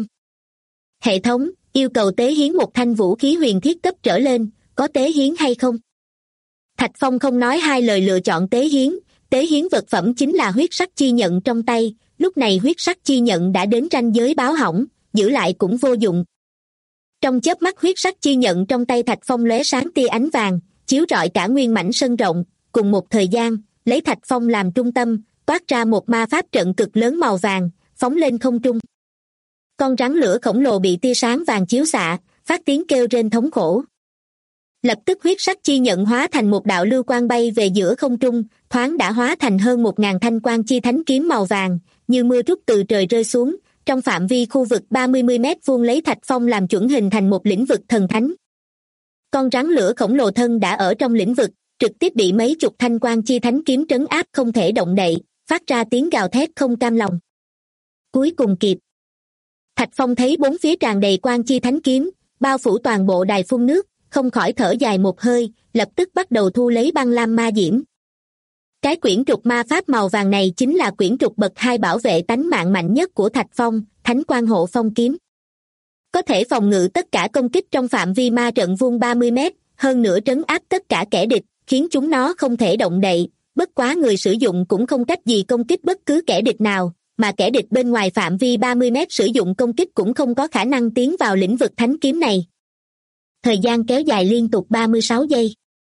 Hệ thống, yêu cầu tế hiến một thanh vũ khí huyền thiết cấp trở lên, có tế hiến hay không? Thạch Phong không nói hai lời lựa chọn tế hiến vật phẩm chính là huyết sắc chi nhận trong tay, lúc này huyết sắc chi nhận đã đến ranh giới báo hỏng, giữ lại cũng vô dụng. Trong chớp mắt huyết sắc chi nhận trong tay Thạch Phong lóe sáng tia ánh vàng, chiếu rọi cả nguyên mảnh sân rộng, cùng một thời gian, lấy Thạch Phong làm trung tâm, toát ra một ma pháp trận cực lớn màu vàng, phóng lên không trung. Con rắn lửa khổng lồ bị tia sáng vàng chiếu xạ, phát tiếng kêu rên thống khổ. Lập tức huyết sắc chi nhận hóa thành một đạo lưu quang bay về giữa không trung, thoáng đã hóa thành hơn 1000 thanh quang chi thánh kiếm màu vàng, như mưa trút từ trời rơi xuống, trong phạm vi khu vực 30 mét vuông lấy Thạch Phong làm chuẩn hình thành một lĩnh vực thần thánh. Con rắn lửa khổng lồ thân đã ở trong lĩnh vực, trực tiếp bị mấy chục thanh quang chi thánh kiếm trấn áp không thể động đậy, phát ra tiếng gào thét không cam lòng. Cuối cùng kịp. Thạch Phong thấy bốn phía tràn đầy quang chi thánh kiếm, bao phủ toàn bộ đài phun nước, không khỏi thở dài một hơi, lập tức bắt đầu thu lấy băng lam ma diễm. Cái quyển trục ma pháp màu vàng này chính là quyển trục bậc 2 bảo vệ tánh mạng mạnh nhất của Thạch Phong, Thánh Quang Hộ Phong Kiếm. Có thể phòng ngự tất cả công kích trong phạm vi ma trận vuông 30 mét, hơn nữa trấn áp tất cả kẻ địch, khiến chúng nó không thể động đậy, bất quá người sử dụng cũng không cách gì công kích bất cứ kẻ địch nào, mà kẻ địch bên ngoài phạm vi 30 mét sử dụng công kích cũng không có khả năng tiến vào lĩnh vực thánh kiếm này. Thời gian kéo dài liên tục 36 giây.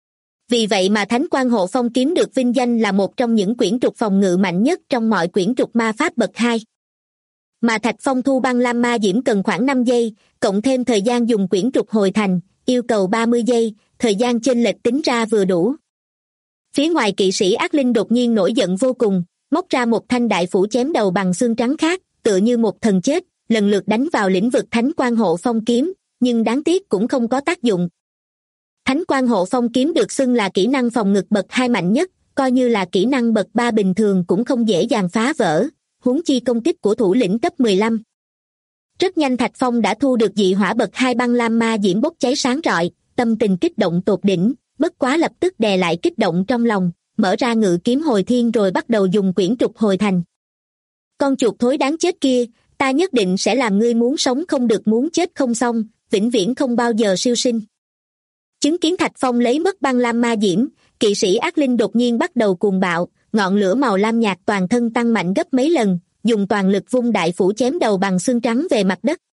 Vì vậy mà Thánh Quang Hộ Phong Kiếm được vinh danh là một trong những quyển trục phòng ngự mạnh nhất trong mọi quyển trục ma pháp bậc 2. Mà Thạch Phong thu băng lam ma diễm cần khoảng 5 giây, cộng thêm thời gian dùng quyển trục hồi thành, yêu cầu 30 giây, thời gian chênh lệch tính ra vừa đủ. Phía ngoài kỵ sĩ ác linh đột nhiên nổi giận vô cùng, móc ra một thanh đại phủ chém đầu bằng xương trắng khác, tựa như một thần chết, lần lượt đánh vào lĩnh vực Thánh Quang Hộ Phong Kiếm, nhưng đáng tiếc cũng không có tác dụng. Thánh Quang Hộ Phong Kiếm được xưng là kỹ năng phòng ngự bậc 2 mạnh nhất, coi như là kỹ năng bậc 3 bình thường cũng không dễ dàng phá vỡ, huống chi công kích của thủ lĩnh cấp 15. Rất nhanh Thạch Phong đã thu được dị hỏa bậc 2 băng lam ma diễm bốc cháy sáng rọi, tâm tình kích động tột đỉnh, bất quá lập tức đè lại kích động trong lòng, mở ra ngự kiếm hồi thiên rồi bắt đầu dùng quyển trục hồi thành. Con chuột thối đáng chết kia, ta nhất định sẽ làm ngươi muốn sống không được muốn chết không xong, vĩnh viễn không bao giờ siêu sinh. Chứng kiến Thạch Phong lấy mất băng lam ma diễm, kỵ sĩ ác linh đột nhiên bắt đầu cuồng bạo, ngọn lửa màu lam nhạt toàn thân tăng mạnh gấp mấy lần, dùng toàn lực vung đại phủ chém đầu bằng xương trắng về mặt đất.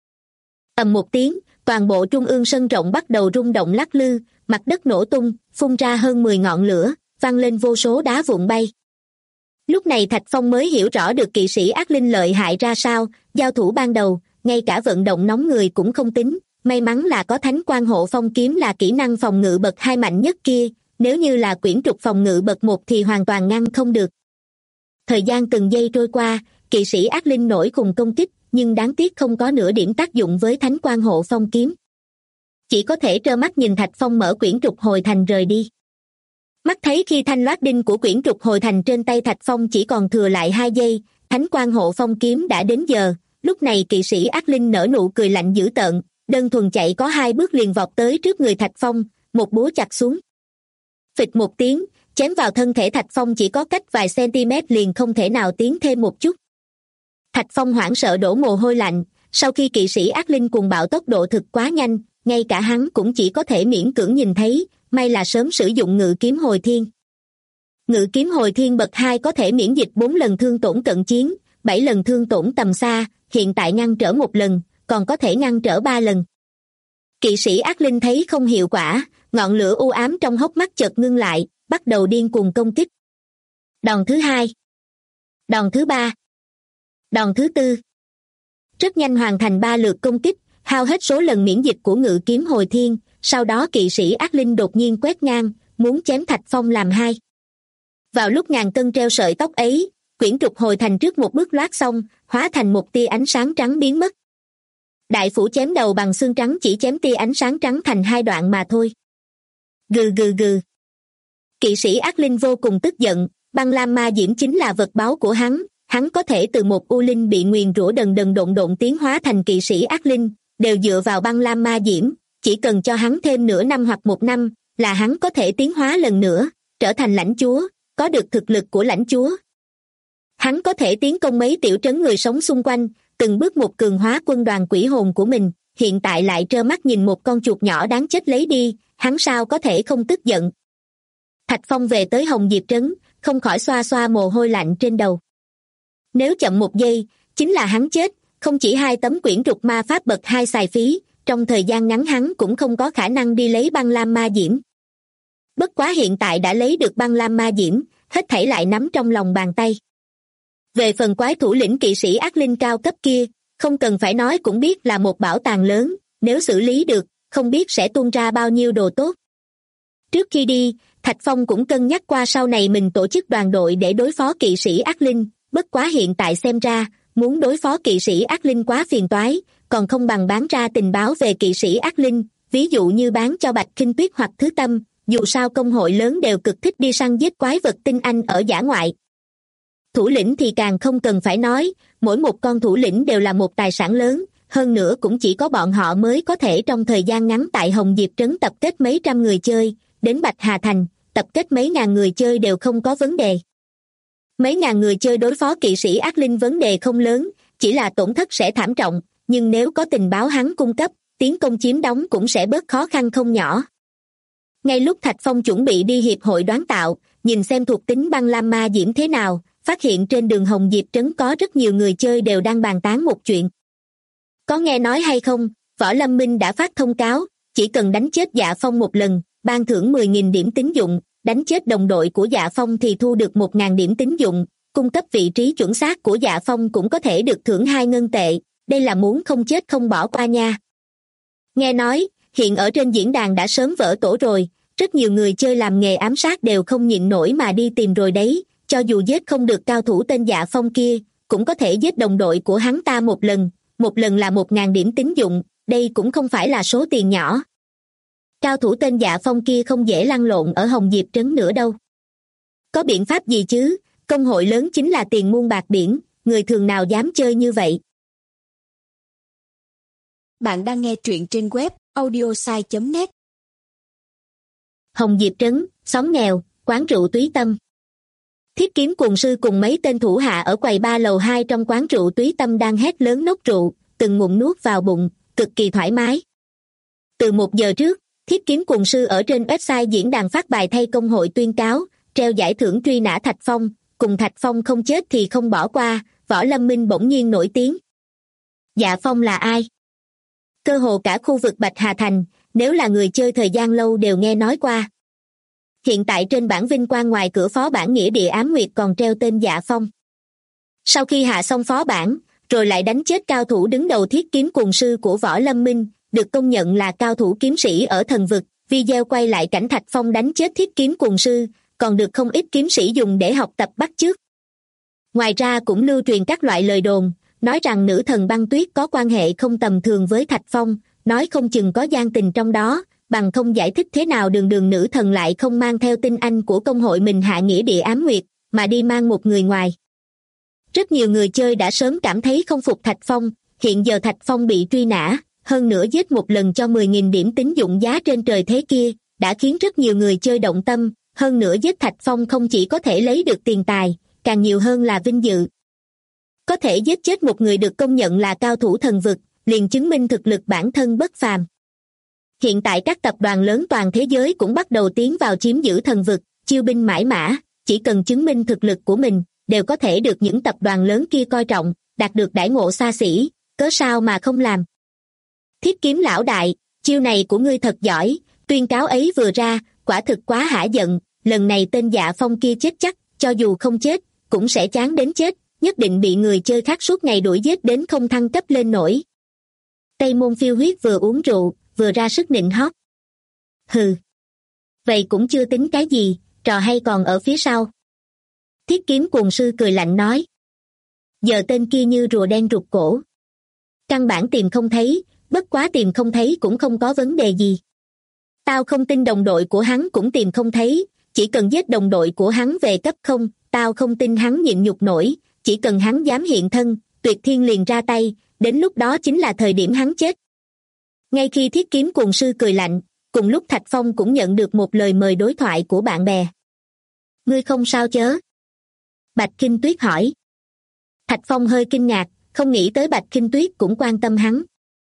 Ầm một tiếng, toàn bộ trung ương sân rộng bắt đầu rung động lắc lư, mặt đất nổ tung, phun ra hơn 10 ngọn lửa, văng lên vô số đá vụn bay. Lúc này Thạch Phong mới hiểu rõ được kỵ sĩ ác linh lợi hại ra sao, giao thủ ban đầu, ngay cả vận động nóng người cũng không tính, may mắn là có Thánh Quang Hộ Phong Kiếm là kỹ năng phòng ngự bậc 2 mạnh nhất kia, nếu như là quyển trục phòng ngự bậc 1 thì hoàn toàn ngăn không được. Thời gian từng giây trôi qua, kỵ sĩ ác linh nổi khùng công kích, nhưng đáng tiếc không có nửa điểm tác dụng với Thánh Quang Hộ Phong Kiếm. Chỉ có thể trơ mắt nhìn Thạch Phong mở quyển trục hồi thành rời đi. Mắt thấy khi thanh loát đinh của quyển trục hồi thành trên tay Thạch Phong chỉ còn thừa lại 2 giây, Thánh Quang Hộ Phong Kiếm đã đến giờ, lúc này kỵ sĩ ác linh nở nụ cười lạnh dữ tợn, đơn thuần chạy có 2 bước liền vọt tới trước người Thạch Phong, một búa chặt xuống. Phịch một tiếng, chém vào thân thể Thạch Phong chỉ có cách vài cm liền không thể nào tiến thêm một chút. Thạch Phong hoảng sợ đổ mồ hôi lạnh, sau khi kỵ sĩ ác linh cuồng bạo tốc độ thực quá nhanh, ngay cả hắn cũng chỉ có thể miễn cưỡng nhìn thấy, may là sớm sử dụng ngự kiếm hồi thiên. Ngự kiếm hồi thiên bậc 2 có thể miễn dịch 4 lần thương tổn cận chiến, 7 lần thương tổn tầm xa, hiện tại ngăn trở 1 lần, còn có thể ngăn trở 3 lần. Kỵ sĩ ác linh thấy không hiệu quả, ngọn lửa u ám trong hốc mắt chợt ngưng lại, bắt đầu điên cuồng công kích. Đòn thứ 2, đòn thứ 3, đòn thứ 4. Rất nhanh hoàn thành 3 lượt công kích, hao hết số lần miễn dịch của ngự kiếm hồi thiên, sau đó kỵ sĩ ác linh đột nhiên quét ngang, muốn chém Thạch Phong làm hai. Vào lúc ngàn cân treo sợi tóc ấy, quyển trục hồi thành trước một bước loát xong, hóa thành một tia ánh sáng trắng biến mất. Đại phủ chém đầu bằng xương trắng chỉ chém tia ánh sáng trắng thành 2 đoạn mà thôi. Gừ gừ gừ. Kỵ sĩ ác linh vô cùng tức giận, băng lam ma diễm chính là vật báu của hắn có thể từ một u linh bị nguyền rủa đần đần độn độn tiến hóa thành kỵ sĩ ác linh, đều dựa vào băng lam ma diễm, chỉ cần cho hắn thêm nửa năm hoặc 1 năm, là hắn có thể tiến hóa lần nữa, trở thành lãnh chúa, có được thực lực của lãnh chúa. Hắn có thể tiến công mấy tiểu trấn người sống xung quanh, từng bước một cường hóa quân đoàn quỷ hồn của mình, hiện tại lại trơ mắt nhìn một con chuột nhỏ đáng chết lấy đi, hắn sao có thể không tức giận. Thạch Phong về tới Hồng Diệp Trấn, không khỏi xoa xoa mồ hôi lạnh trên đầu. Nếu chậm 1 giây, chính là hắn chết, không chỉ 2 tấm quyển trục ma pháp bậc 2 xài phí, trong thời gian ngắn hắn cũng không có khả năng đi lấy băng lam ma diễm. Bất quá hiện tại đã lấy được băng lam ma diễm, hết thảy lại nắm trong lòng bàn tay. Về phần quái thủ lĩnh kỵ sĩ ác linh cao cấp kia, không cần phải nói cũng biết là một bảo tàng lớn, nếu xử lý được, không biết sẽ tuôn ra bao nhiêu đồ tốt. Trước khi đi, Thạch Phong cũng cân nhắc qua sau này mình tổ chức đoàn đội để đối phó kỵ sĩ ác linh, bất quá hiện tại xem ra, muốn đối phó kỵ sĩ ác linh quá phiền toái, còn không bằng bán ra tình báo về kỵ sĩ ác linh, ví dụ như bán cho Bạch Kinh Tuyết hoặc Thứ Tâm, dù sao công hội lớn đều cực thích đi săn giết quái vật tinh anh ở dã ngoại. Thủ lĩnh thì càng không cần phải nói, mỗi một con thủ lĩnh đều là một tài sản lớn, hơn nữa cũng chỉ có bọn họ mới có thể trong thời gian ngắn tại Hồng Diệp Trấn tập kết mấy trăm người chơi, đến Bạch Hà Thành, tập kết mấy ngàn người chơi đều không có vấn đề. Mấy ngàn người chơi đối phó kỵ sĩ ác linh vấn đề không lớn, chỉ là tổn thất sẽ thảm trọng, nhưng nếu có tình báo hắn cung cấp, tiến công chiếm đóng cũng sẽ bớt khó khăn không nhỏ. Ngay lúc Thạch Phong chuẩn bị đi hiệp hội đoán tạo, nhìn xem thuộc tính băng lam ma diễm thế nào, phát hiện trên đường Hồng Diệp Trấn có rất nhiều người chơi đều đang bàn tán một chuyện. Có nghe nói hay không, Võ Lâm Minh đã phát thông cáo, chỉ cần đánh chết Dạ Phong 1 lần, ban thưởng 10.000 điểm tín dụng, đánh chết đồng đội của Dạ Phong thì thu được 1.000 điểm tín dụng, cung cấp vị trí chuẩn xác của Dạ Phong cũng có thể được thưởng 2 ngân tệ, đây là muốn không chết không bỏ qua nha. Nghe nói, hiện ở trên diễn đàn đã sớm vỡ tổ rồi, rất nhiều người chơi làm nghề ám sát đều không nhịn nổi mà đi tìm rồi đấy, cho dù giết không được cao thủ tên Dạ Phong kia, cũng có thể giết đồng đội của hắn ta 1 lần là 1.000 điểm tín dụng, đây cũng không phải là số tiền nhỏ. Cao thủ tên Dạ Phong kia không dễ lăn lộn ở Hồng Diệp Trấn nữa đâu. Có biện pháp gì chứ, công hội lớn chính là tiền muôn bạc biển, người thường nào dám chơi như vậy. Bạn đang nghe truyện trên web audiosai.net. Hồng Diệp Trấn, xóm nghèo, quán rượu Túy Tâm. Thiết Kiếm Cuồng Sư cùng mấy tên thủ hạ ở quầy 3 lầu 2 trong quán rượu Túy Tâm đang hét lớn nốc rượu, từng ngụm nuốt vào bụng, cực kỳ thoải mái. Từ 1 giờ trước, Thiết Kiếm Cuồng Sư ở trên website diễn đàn phát bài thay công hội tuyên cáo, treo giải thưởng truy nã Thạch Phong, cùng Thạch Phong không chết thì không bỏ qua, Võ Lâm Minh bỗng nhiên nổi tiếng. Dạ Phong là ai? Cơ hồ cả khu vực Bạch Hà Thành, nếu là người chơi thời gian lâu đều nghe nói qua. Hiện tại trên bảng vinh quang ngoài cửa phó bản nghĩa địa ám nguyệt còn treo tên Dạ Phong. Sau khi hạ xong phó bản, rồi lại đánh chết cao thủ đứng đầu Thiết Kiếm Cuồng Sư của Võ Lâm Minh, được công nhận là cao thủ kiếm sĩ ở thần vực, video quay lại cảnh Thạch Phong đánh chết Thiết Kiếm Cuồng Sư, còn được không ít kiếm sĩ dùng để học tập bắt chước. Ngoài ra cũng lưu truyền các loại lời đồn, nói rằng nữ thần băng tuyết có quan hệ không tầm thường với Thạch Phong, nói không chừng có gian tình trong đó, bằng không giải thích thế nào đường nữ thần lại không mang theo tinh anh của công hội mình hạ nghĩa địa ám nguyệt, mà đi mang một người ngoài. Rất nhiều người chơi đã sớm cảm thấy không phục Thạch Phong, hiện giờ Thạch Phong bị truy nã, hơn nữa giết 1 lần cho 10.000 điểm tín dụng giá trên trời thế kia, đã khiến rất nhiều người chơi động tâm, hơn nữa giết Thạch Phong không chỉ có thể lấy được tiền tài, càng nhiều hơn là vinh dự. Có thể giết chết một người được công nhận là cao thủ thần vực, liền chứng minh thực lực bản thân bất phàm. Hiện tại các tập đoàn lớn toàn thế giới cũng bắt đầu tiến vào chiếm giữ thần vực, chiêu binh mãi mã, chỉ cần chứng minh thực lực của mình, đều có thể được những tập đoàn lớn kia coi trọng, đạt được đãi ngộ xa xỉ, cớ sao mà không làm. Thiết Kiếm lão đại, chiêu này của ngươi thật giỏi, tuyên cáo ấy vừa ra, quả thực quá hả giận, lần này tên Dạ Phong kia chết chắc, cho dù không chết, cũng sẽ chán đến chết, nhất định bị người chơi khác suốt ngày đuổi giết đến không thăng cấp lên nổi. Tây Môn Phiêu Huyết vừa uống rượu, vừa ra sức nịnh hót. Hừ. Vậy cũng chưa tính cái gì, trò hay còn ở phía sau. Thiết Kiếm cuồng sư cười lạnh nói. Giờ tên kia như rùa đen rụt cổ. Căn bản tìm không thấy, bất quá tìm không thấy cũng không có vấn đề gì. Tao không tin đồng đội của hắn cũng tìm không thấy, chỉ cần giết đồng đội của hắn về cấp 0, tao không tin hắn nhịn nhục nổi, chỉ cần hắn dám hiện thân, Tuyệt Thiên liền ra tay, đến lúc đó chính là thời điểm hắn chết. Ngay khi Thiết Kiếm cuồng sư cười lạnh, cùng lúc Thạch Phong cũng nhận được một lời mời đối thoại của bạn bè. Ngươi không sao chớ? Bạch Kinh Tuyết hỏi. Thạch Phong hơi kinh ngạc, không nghĩ tới Bạch Kinh Tuyết cũng quan tâm hắn.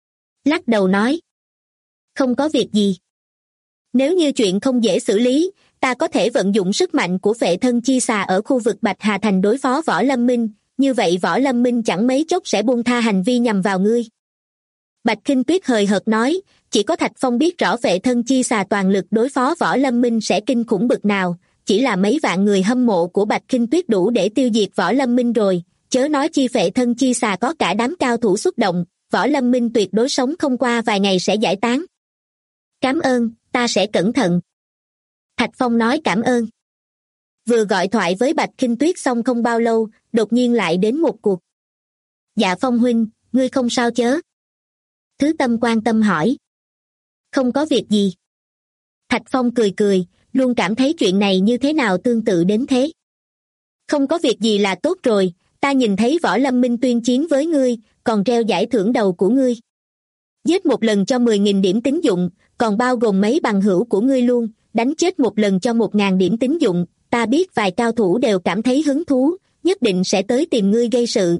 Lắc đầu nói. Không có việc gì. Nếu như chuyện không dễ xử lý, ta có thể vận dụng sức mạnh của Phệ Thân Chi Xà ở khu vực Bạch Hà Thành đối phó Võ Lâm Minh, như vậy Võ Lâm Minh chẳng mấy chốc sẽ buông tha hành vi nhằm vào ngươi. Bạch Kinh Tuyết hời hợt nói, chỉ có Thạch Phong biết rõ Phệ Thân Chi Xà toàn lực đối phó Võ Lâm Minh sẽ kinh khủng bực nào, chỉ là mấy vạn người hâm mộ của Bạch Kinh Tuyết đủ để tiêu diệt Võ Lâm Minh rồi, chớ nói chi Phệ Thân Chi Xà có cả đám cao thủ xuất động, Võ Lâm Minh tuyệt đối sống không qua vài ngày sẽ giải tán. Cảm ơn, ta sẽ cẩn thận. Thạch Phong nói cảm ơn. Vừa gọi thoại với Bạch Kinh Tuyết xong không bao lâu, đột nhiên lại đến một cuộc. Dạ Phong huynh, ngươi không sao chớ? Thứ Tâm quan tâm hỏi. Không có việc gì. Thạch Phong cười cười, luôn cảm thấy chuyện này như thế nào tương tự đến thế. Không có việc gì là tốt rồi, ta nhìn thấy Võ Lâm Minh tuyên chiến với ngươi, còn treo giải thưởng đầu của ngươi. Giết một lần cho 10.000 điểm tín dụng, còn bao gồm mấy bằng hữu của ngươi luôn, đánh chết một lần cho 1.000 điểm tín dụng, ta biết vài cao thủ đều cảm thấy hứng thú, nhất định sẽ tới tìm ngươi gây sự.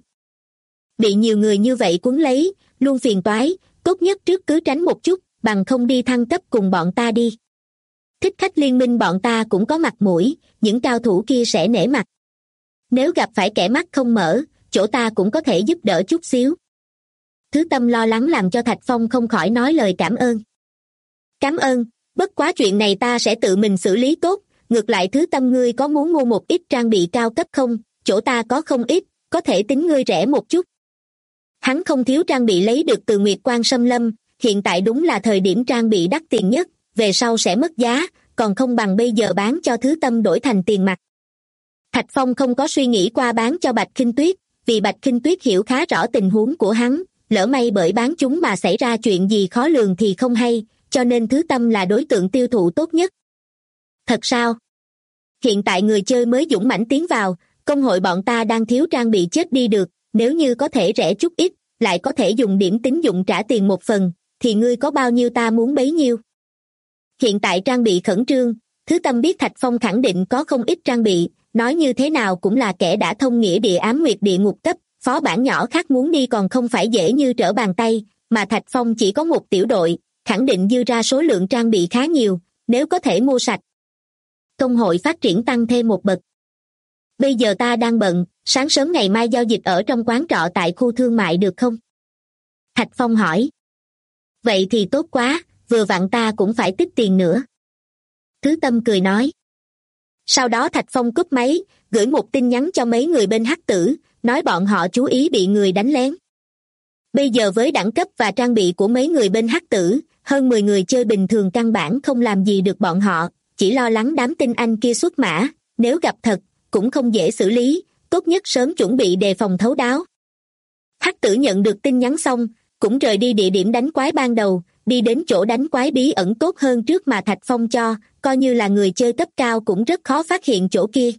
Bị nhiều người như vậy cuốn lấy, luôn phiền toái, tốt nhất trước cứ tránh một chút, bằng không đi thăng cấp cùng bọn ta đi. Thích Khách liên minh bọn ta cũng có mặt mũi, những cao thủ kia sẽ nể mặt. Nếu gặp phải kẻ mắt không mở, chỗ ta cũng có thể giúp đỡ chút xíu. Thứ Tâm lo lắng làm cho Thạch Phong không khỏi nói lời cảm ơn. Cảm ơn, bất quá chuyện này ta sẽ tự mình xử lý tốt, ngược lại Thứ Tâm ngươi có muốn mua một ít trang bị cao cấp không, chỗ ta có không ít, có thể tính ngươi rẻ một chút. Hắn không thiếu trang bị lấy được từ Nguyệt Quang Xâm Lâm, hiện tại đúng là thời điểm trang bị đắt tiền nhất, về sau sẽ mất giá, còn không bằng bây giờ bán cho Thứ Tâm đổi thành tiền mặt. Thạch Phong không có suy nghĩ qua bán cho Bạch Kinh Tuyết, vì Bạch Kinh Tuyết hiểu khá rõ tình huống của hắn, lỡ may bởi bán chúng mà xảy ra chuyện gì khó lường thì không hay, cho nên Thứ Tâm là đối tượng tiêu thụ tốt nhất. Thật sao? Hiện tại người chơi mới dũng mãnh tiến vào, công hội bọn ta đang thiếu trang bị chết đi được, nếu như có thể rẻ chút ít, lại có thể dùng điểm tín dụng trả tiền một phần, thì ngươi có bao nhiêu ta muốn bấy nhiêu. Hiện tại trang bị khẩn trương, Thứ Tâm biết Thạch Phong khẳng định có không ít trang bị, nói như thế nào cũng là kẻ đã thông nghĩa địa ám nguyệt địa ngục cấp, phó bản nhỏ khác muốn đi còn không phải dễ như trở bàn tay, mà Thạch Phong chỉ có một tiểu đội, khẳng định dư ra số lượng trang bị khá nhiều, nếu có thể mua sạch. Công hội phát triển tăng thêm một bậc. Bây giờ ta đang bận, sáng sớm ngày mai giao dịch ở trong quán trọ tại khu thương mại được không? Thạch Phong hỏi. Vậy thì tốt quá, vừa vặn ta cũng phải tích tiền nữa. Thứ Tâm cười nói. Sau đó Thạch Phong cúp máy, gửi một tin nhắn cho mấy người bên Hắc Tử, nói bọn họ chú ý bị người đánh lén. Bây giờ với đẳng cấp và trang bị của mấy người bên Hắc Tử, hơn 10 người chơi bình thường căn bản không làm gì được bọn họ, chỉ lo lắng đám tinh anh kia xuất mã, nếu gặp thật, cũng không dễ xử lý, tốt nhất sớm chuẩn bị đề phòng thấu đáo. Hắc Tử nhận được tin nhắn xong, cũng rời đi địa điểm đánh quái ban đầu, đi đến chỗ đánh quái bí ẩn tốt hơn trước mà Thạch Phong cho, coi như là người chơi cấp cao cũng rất khó phát hiện chỗ kia.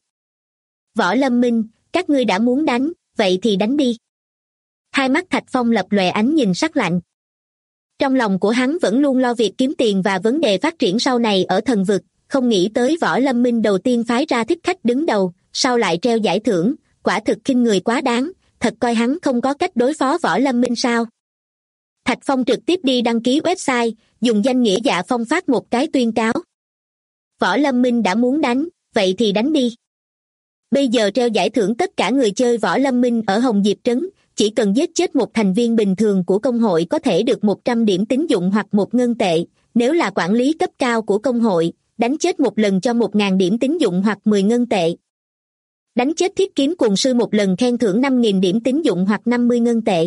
Võ Lâm Minh, các ngươi đã muốn đánh, vậy thì đánh đi. Hai mắt Thạch Phong lập lòe ánh nhìn sắc lạnh. Trong lòng của hắn vẫn luôn lo việc kiếm tiền và vấn đề phát triển sau này ở thần vực, không nghĩ tới Võ Lâm Minh đầu tiên phái ra Thích Khách đứng đầu, sau lại treo giải thưởng, quả thực khinh người quá đáng, thật coi hắn không có cách đối phó Võ Lâm Minh sao. Thạch Phong trực tiếp đi đăng ký website, dùng danh nghĩa Dạ Phong phát một cái tuyên cáo. Võ Lâm Minh đã muốn đánh, vậy thì đánh đi. Bây giờ treo giải thưởng tất cả người chơi võ lâm minh ở Hồng Diệp Trấn, chỉ cần giết chết một thành viên bình thường của công hội có thể được 100 điểm tín dụng hoặc 1 ngân tệ, nếu là quản lý cấp cao của công hội, đánh chết một lần cho 1.000 điểm tín dụng hoặc 10 ngân tệ. Đánh chết thiết kiếm cuồng sư một lần khen thưởng 5.000 điểm tín dụng hoặc 50 ngân tệ.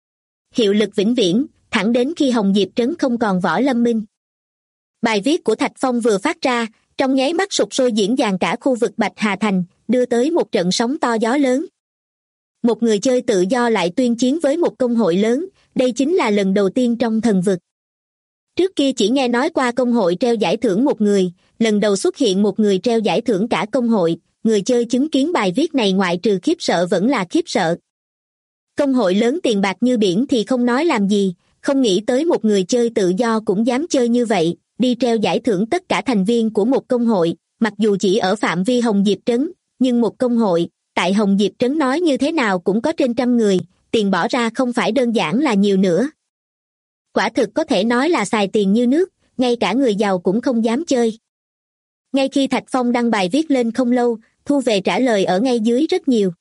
Hiệu lực vĩnh viễn, thẳng đến khi Hồng Diệp Trấn không còn võ lâm minh. Bài viết của Thạch Phong vừa phát ra, trong nháy mắt sục sôi diễn dàn cả khu vực Bạch Hà Thành, đưa tới một trận sóng to gió lớn. Một người chơi tự do lại tuyên chiến với một công hội lớn, đây chính là lần đầu tiên trong thần vực. Trước kia chỉ nghe nói qua công hội treo giải thưởng một người, lần đầu xuất hiện một người treo giải thưởng cả công hội, người chơi chứng kiến bài viết này ngoại trừ khiếp sợ vẫn là khiếp sợ. Công hội lớn tiền bạc như biển thì không nói làm gì, không nghĩ tới một người chơi tự do cũng dám chơi như vậy, đi treo giải thưởng tất cả thành viên của một công hội, mặc dù chỉ ở phạm vi Hồng Diệp Trấn, nhưng một công hội, tại Hồng Diệp Trấn nói như thế nào cũng có trên 100 người, tiền bỏ ra không phải đơn giản là nhiều nữa. Quả thực có thể nói là xài tiền như nước, ngay cả người giàu cũng không dám chơi. Ngay khi Thạch Phong đăng bài viết lên không lâu, thu về trả lời ở ngay dưới rất nhiều.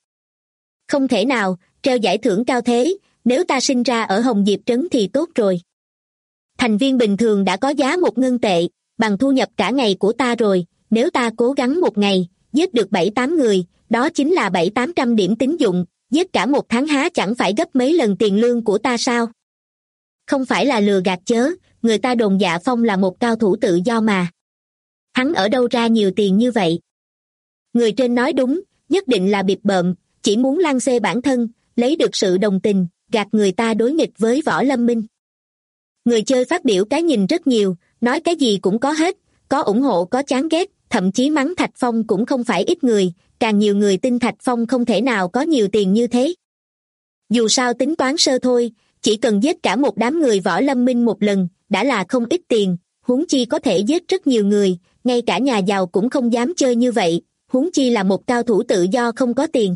Không thể nào, treo giải thưởng cao thế, nếu ta sinh ra ở Hồng Diệp Trấn thì tốt rồi. Thành viên bình thường đã có giá 1 ngân tệ, bằng thu nhập cả ngày của ta rồi, nếu ta cố gắng một ngày, giết được 7-8 người, đó chính là 700-800 điểm tín dụng, giết cả một tháng há chẳng phải gấp mấy lần tiền lương của ta sao? Không phải là lừa gạt chớ, người ta đồn Dạ Phong là một cao thủ tự do mà. Hắn ở đâu ra nhiều tiền như vậy? Người trên nói đúng, nhất định là bịp bợm, chỉ muốn lăng xê bản thân, lấy được sự đồng tình, gạt người ta đối nghịch với võ lâm minh. Người chơi phát biểu cái nhìn rất nhiều, nói cái gì cũng có hết, có ủng hộ có chán ghét, thậm chí mắng Thạch Phong cũng không phải ít người, càng nhiều người tin Thạch Phong không thể nào có nhiều tiền như thế. Dù sao tính toán sơ thôi, chỉ cần giết cả một đám người võ lâm minh một lần, đã là không ít tiền, huống chi có thể giết rất nhiều người, ngay cả nhà giàu cũng không dám chơi như vậy, huống chi là một cao thủ tự do không có tiền.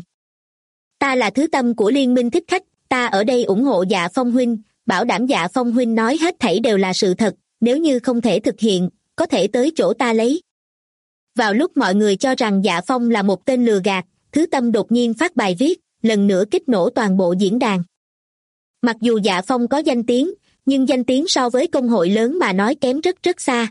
Ta là thứ tâm của Liên minh thích khách, ta ở đây ủng hộ Dạ Phong huynh, bảo đảm Dạ Phong huynh nói hết thảy đều là sự thật, nếu như không thể thực hiện, có thể tới chỗ ta lấy. Vào lúc mọi người cho rằng Dạ Phong là một tên lừa gạt, thứ tâm đột nhiên phát bài viết, lần nữa kích nổ toàn bộ diễn đàn. Mặc dù Dạ Phong có danh tiếng, nhưng danh tiếng so với công hội lớn mà nói kém rất rất xa.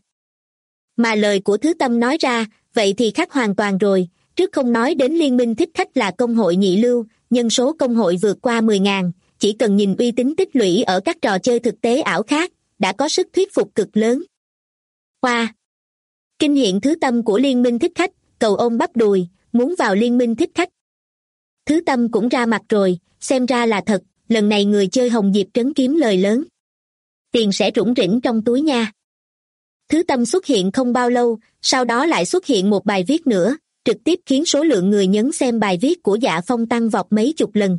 Mà lời của thứ tâm nói ra, vậy thì khác hoàn toàn rồi, trước không nói đến Liên minh thích khách là công hội nhị lưu, nhân số công hội vượt qua 10.000, chỉ cần nhìn uy tín tích lũy ở các trò chơi thực tế ảo khác, đã có sức thuyết phục cực lớn. Qua! Kinh hiện thứ tâm của Liên minh thích khách, cầu ôm bắp đùi, muốn vào Liên minh thích khách. Thứ tâm cũng ra mặt rồi, xem ra là thật, lần này người chơi Hồng Diệp Trấn kiếm lời lớn. Tiền sẽ rủng rỉnh trong túi nha. Thứ tâm xuất hiện không bao lâu, sau đó lại xuất hiện một bài viết nữa, trực tiếp khiến số lượng người nhấn xem bài viết của Dạ Phong tăng vọt mấy chục lần.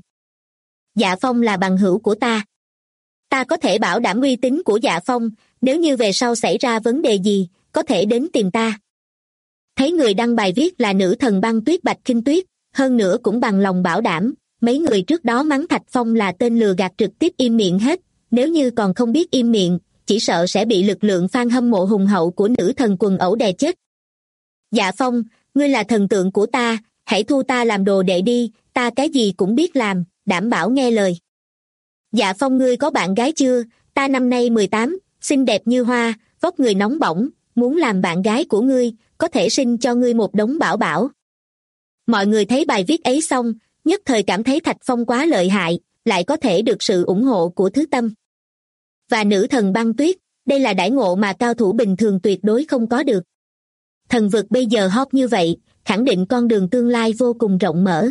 Dạ Phong là bằng hữu của ta. Ta có thể bảo đảm uy tín của Dạ Phong, nếu như về sau xảy ra vấn đề gì, có thể đến tìm ta. Thấy người đăng bài viết là nữ thần băng tuyết Bạch Kinh Tuyết, hơn nữa cũng bằng lòng bảo đảm, mấy người trước đó mắng Thạch Phong là tên lừa gạt trực tiếp im miệng hết, nếu như còn không biết im miệng, chỉ sợ sẽ bị lực lượng fan hâm mộ hùng hậu của nữ thần quần ẩu đè chết. Dạ Phong, ngươi là thần tượng của ta, hãy thu ta làm đồ đệ đi, ta cái gì cũng biết làm, đảm bảo nghe lời. Dạ Phong ngươi có bạn gái chưa, ta năm nay 18, xinh đẹp như hoa, vóc người nóng bỏng, muốn làm bạn gái của ngươi, có thể sinh cho ngươi một đống bảo bảo. Mọi người thấy bài viết ấy xong, nhất thời cảm thấy Thạch Phong quá lợi hại, lại có thể được sự ủng hộ của thứ tâm. Và nữ thần băng tuyết, đây là đãi ngộ mà cao thủ bình thường tuyệt đối không có được. Thần vực bây giờ hot như vậy, khẳng định con đường tương lai vô cùng rộng mở.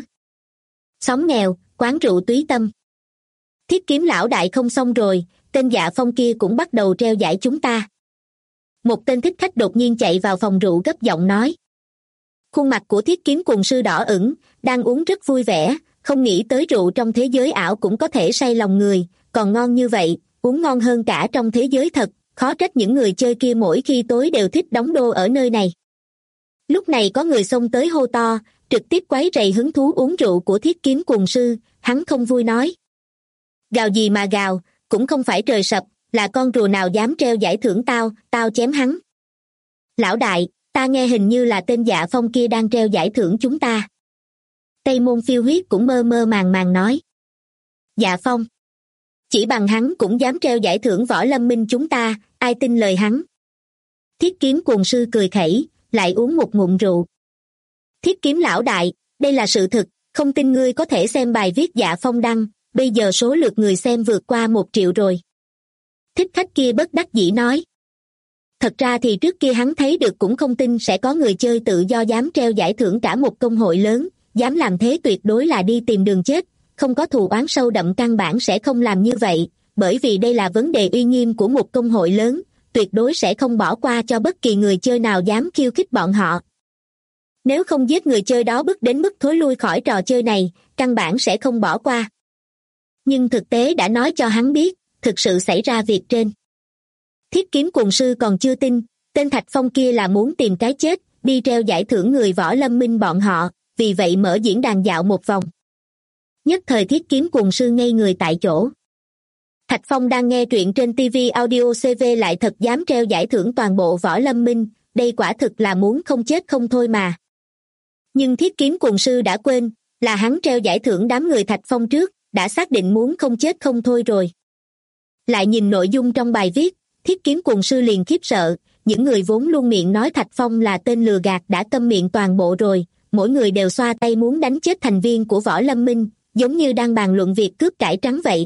Xóm nghèo, quán rượu túy tâm. Thiết kiếm lão đại không xong rồi, tên Dạ Phong kia cũng bắt đầu treo giải chúng ta. Một tên thích khách đột nhiên chạy vào phòng rượu gấp giọng nói. Khuôn mặt của thiết kiếm cuồng sư đỏ ửng, đang uống rất vui vẻ, không nghĩ tới rượu trong thế giới ảo cũng có thể say lòng người, còn ngon như vậy, uống ngon hơn cả trong thế giới thật, khó trách những người chơi kia mỗi khi tối đều thích đóng đô ở nơi này. Lúc này có người xông tới hô to, trực tiếp quấy rầy hứng thú uống rượu của thiết kiếm cuồng sư, hắn không vui nói. Gào gì mà gào, cũng không phải trời sập, là con rùa nào dám treo giải thưởng tao chém hắn. Lão đại, ta nghe hình như là tên Dạ Phong kia đang treo giải thưởng chúng ta. Tây Môn Phiêu Huyết cũng mơ mơ màng màng nói. Dạ Phong. Chỉ bằng hắn cũng dám treo giải thưởng Võ Lâm Minh chúng ta, ai tin lời hắn. Thiết Kiếm Cuồng Sư cười khẩy, lại uống một ngụm rượu. Thiết Kiếm lão đại, đây là sự thực, không tin ngươi có thể xem bài viết Dạ Phong đăng, bây giờ số lượt người xem vượt qua 1 triệu rồi. Thích Khách kia bất đắc dĩ nói. Thật ra thì trước kia hắn thấy được cũng không tin sẽ có người chơi tự do dám treo giải thưởng cả một công hội lớn, dám làm thế tuyệt đối là đi tìm đường chết, không có thù oán sâu đậm căn bản sẽ không làm như vậy, bởi vì đây là vấn đề uy nghiêm của một công hội lớn, tuyệt đối sẽ không bỏ qua cho bất kỳ người chơi nào dám khiêu khích bọn họ. Nếu không giết người chơi đó bức đến mức thối lui khỏi trò chơi này, căn bản sẽ không bỏ qua. Nhưng thực tế đã nói cho hắn biết, thực sự xảy ra việc trên. Thiết Kiếm Cuồng Sư còn chưa tin, tên Thạch Phong kia là muốn tìm cái chết, đi treo giải thưởng người Võ Lâm Minh bọn họ, vì vậy mở diễn đàn dạo một vòng. Nhất thời Thiết Kiếm Cuồng Sư ngây người tại chỗ. Thạch Phong đang nghe truyện trên TV Audio CV lại thật dám treo giải thưởng toàn bộ Võ Lâm Minh, đây quả thực là muốn không chết không thôi mà. Nhưng Thiết Kiếm Cuồng Sư đã quên, là hắn treo giải thưởng đám người Thạch Phong trước, đã xác định muốn không chết không thôi rồi. Lại nhìn nội dung trong bài viết, Thiết Kiếm Cuồng Sư liền khiếp sợ, những người vốn luôn miệng nói Thạch Phong là tên lừa gạt đã câm miệng toàn bộ rồi, mỗi người đều xoa tay muốn đánh chết thành viên của Võ Lâm Minh, giống như đang bàn luận việc cướp cải trắng vậy.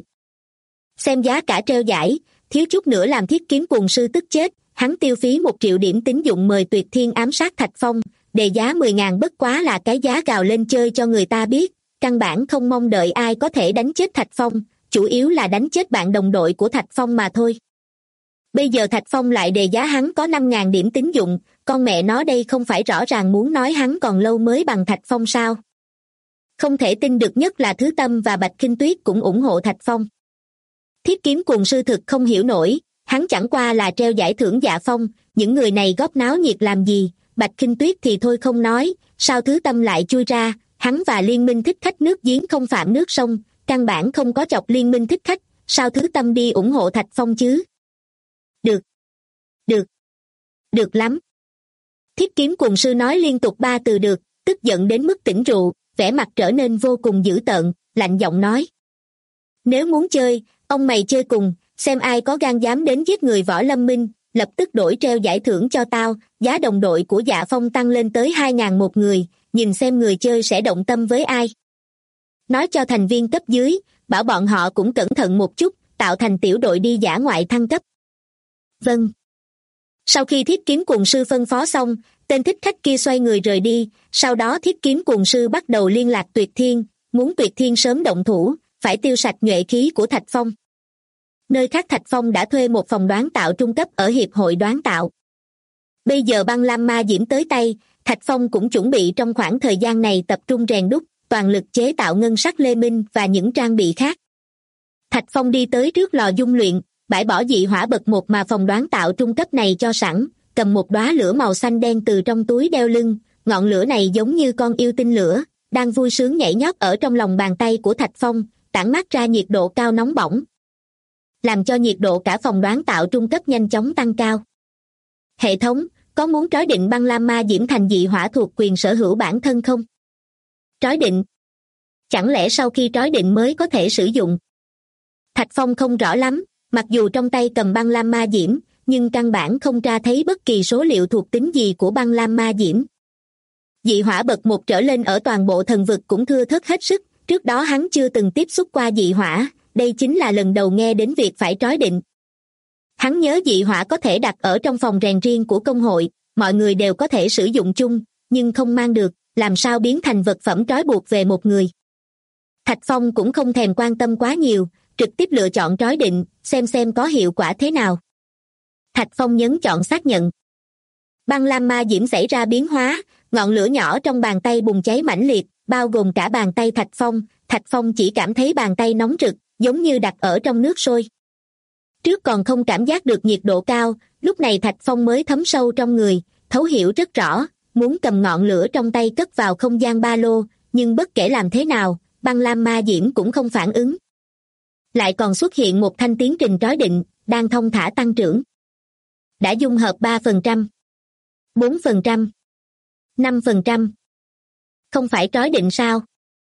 Xem giá cả treo giải, thiếu chút nữa làm Thiết Kiếm Cuồng Sư tức chết, hắn tiêu phí 1 triệu điểm tín dụng mời Tuyệt Thiên ám sát Thạch Phong, đề giá 10.000 bất quá là cái giá gào lên chơi cho người ta biết, căn bản không mong đợi ai có thể đánh chết Thạch Phong, chủ yếu là đánh chết bạn đồng đội của Thạch Phong mà thôi. Bây giờ Thạch Phong lại đề giá hắn có 5.000 điểm tín dụng, con mẹ nó đây không phải rõ ràng muốn nói hắn còn lâu mới bằng Thạch Phong sao? Không thể tin được nhất là Thứ Tâm và Bạch Kinh Tuyết cũng ủng hộ Thạch Phong. Thiết Kiếm Cuồng Sư thực không hiểu nổi, hắn chẳng qua là treo giải thưởng Dạ Phong, những người này góp náo nhiệt làm gì, Bạch Kinh Tuyết thì thôi không nói, sao Thứ Tâm lại chui ra, hắn và liên minh thích khách nước giếng không phạm nước sông, căn bản không có chọc liên minh thích khách, sao Thứ Tâm đi ủng hộ Thạch Phong chứ? Được. Được. Được lắm. Thiết Kiếm Cuồng Sư nói liên tục 3 từ được, tức giận đến mức tỉnh rượu, vẻ mặt trở nên vô cùng dữ tợn, lạnh giọng nói. Nếu muốn chơi, ông mày chơi cùng, xem ai có gan dám đến giết người Võ Lâm Minh, lập tức đổi treo giải thưởng cho tao, giá đồng đội của Dạ Phong tăng lên tới 2.000 một người, nhìn xem người chơi sẽ động tâm với ai. Nói cho thành viên cấp dưới, bảo bọn họ cũng cẩn thận một chút, tạo thành tiểu đội đi dã ngoại thăng cấp. Vâng. Sau khi Thiết Kiếm Cuồng Sư phân phó xong, tên thích khách kia xoay người rời đi, sau đó Thiết Kiếm Cuồng Sư bắt đầu liên lạc Tuyệt Thiên, muốn Tuyệt Thiên sớm động thủ, phải tiêu sạch nhuệ khí của Thạch Phong. Nơi khác Thạch Phong đã thuê một phòng đoán tạo trung cấp ở Hiệp hội đoán tạo. Bây giờ băng lam ma diễm tới tay, Thạch Phong cũng chuẩn bị trong khoảng thời gian này tập trung rèn đúc, toàn lực chế tạo ngân sắc lê minh và những trang bị khác. Thạch Phong đi tới trước lò dung luyện, bãi bỏ dị hỏa bậc 1 mà phòng đoán tạo trung cấp này cho sẵn, cầm một đóa lửa màu xanh đen từ trong túi đeo lưng, ngọn lửa này giống như con yêu tinh lửa, đang vui sướng nhảy nhót ở trong lòng bàn tay của Thạch Phong, tản mát ra nhiệt độ cao nóng bỏng, làm cho nhiệt độ cả phòng đoán tạo trung cấp nhanh chóng tăng cao. Hệ thống, có muốn trói định băng lam ma diễm thành dị hỏa thuộc quyền sở hữu bản thân không? Trói định? Chẳng lẽ sau khi trói định mới có thể sử dụng? Thạch Phong không rõ lắm, mặc dù trong tay cầm băng lam ma diễm, nhưng căn bản không tra thấy bất kỳ số liệu thuộc tính gì của băng lam ma diễm. Dị hỏa bậc 1 trở lên ở toàn bộ thần vực cũng thưa thớt hết sức, trước đó hắn chưa từng tiếp xúc qua dị hỏa, đây chính là lần đầu nghe đến việc phải trói định. Hắn nhớ dị hỏa có thể đặt ở trong phòng rèn riêng của công hội, mọi người đều có thể sử dụng chung, nhưng không mang được, làm sao biến thành vật phẩm trói buộc về một người. Thạch Phong cũng không thèm quan tâm quá nhiều, trực tiếp lựa chọn trói định, xem có hiệu quả thế nào. Thạch Phong nhấn chọn xác nhận. Băng lam ma diễm xảy ra biến hóa, ngọn lửa nhỏ trong bàn tay bùng cháy mãnh liệt, bao gồm cả bàn tay Thạch Phong chỉ cảm thấy bàn tay nóng rực, giống như đặt ở trong nước sôi. Trước còn không cảm giác được nhiệt độ cao, lúc này Thạch Phong mới thấm sâu trong người, thấu hiểu rất rõ, muốn cầm ngọn lửa trong tay cất vào không gian ba lô, nhưng bất kể làm thế nào, băng lam ma diễm cũng không phản ứng. Lại còn xuất hiện một thanh tiến trình trói định, đang thông thả tăng trưởng. Đã dung hợp 3%, 4%, 5%. Không phải trói định sao?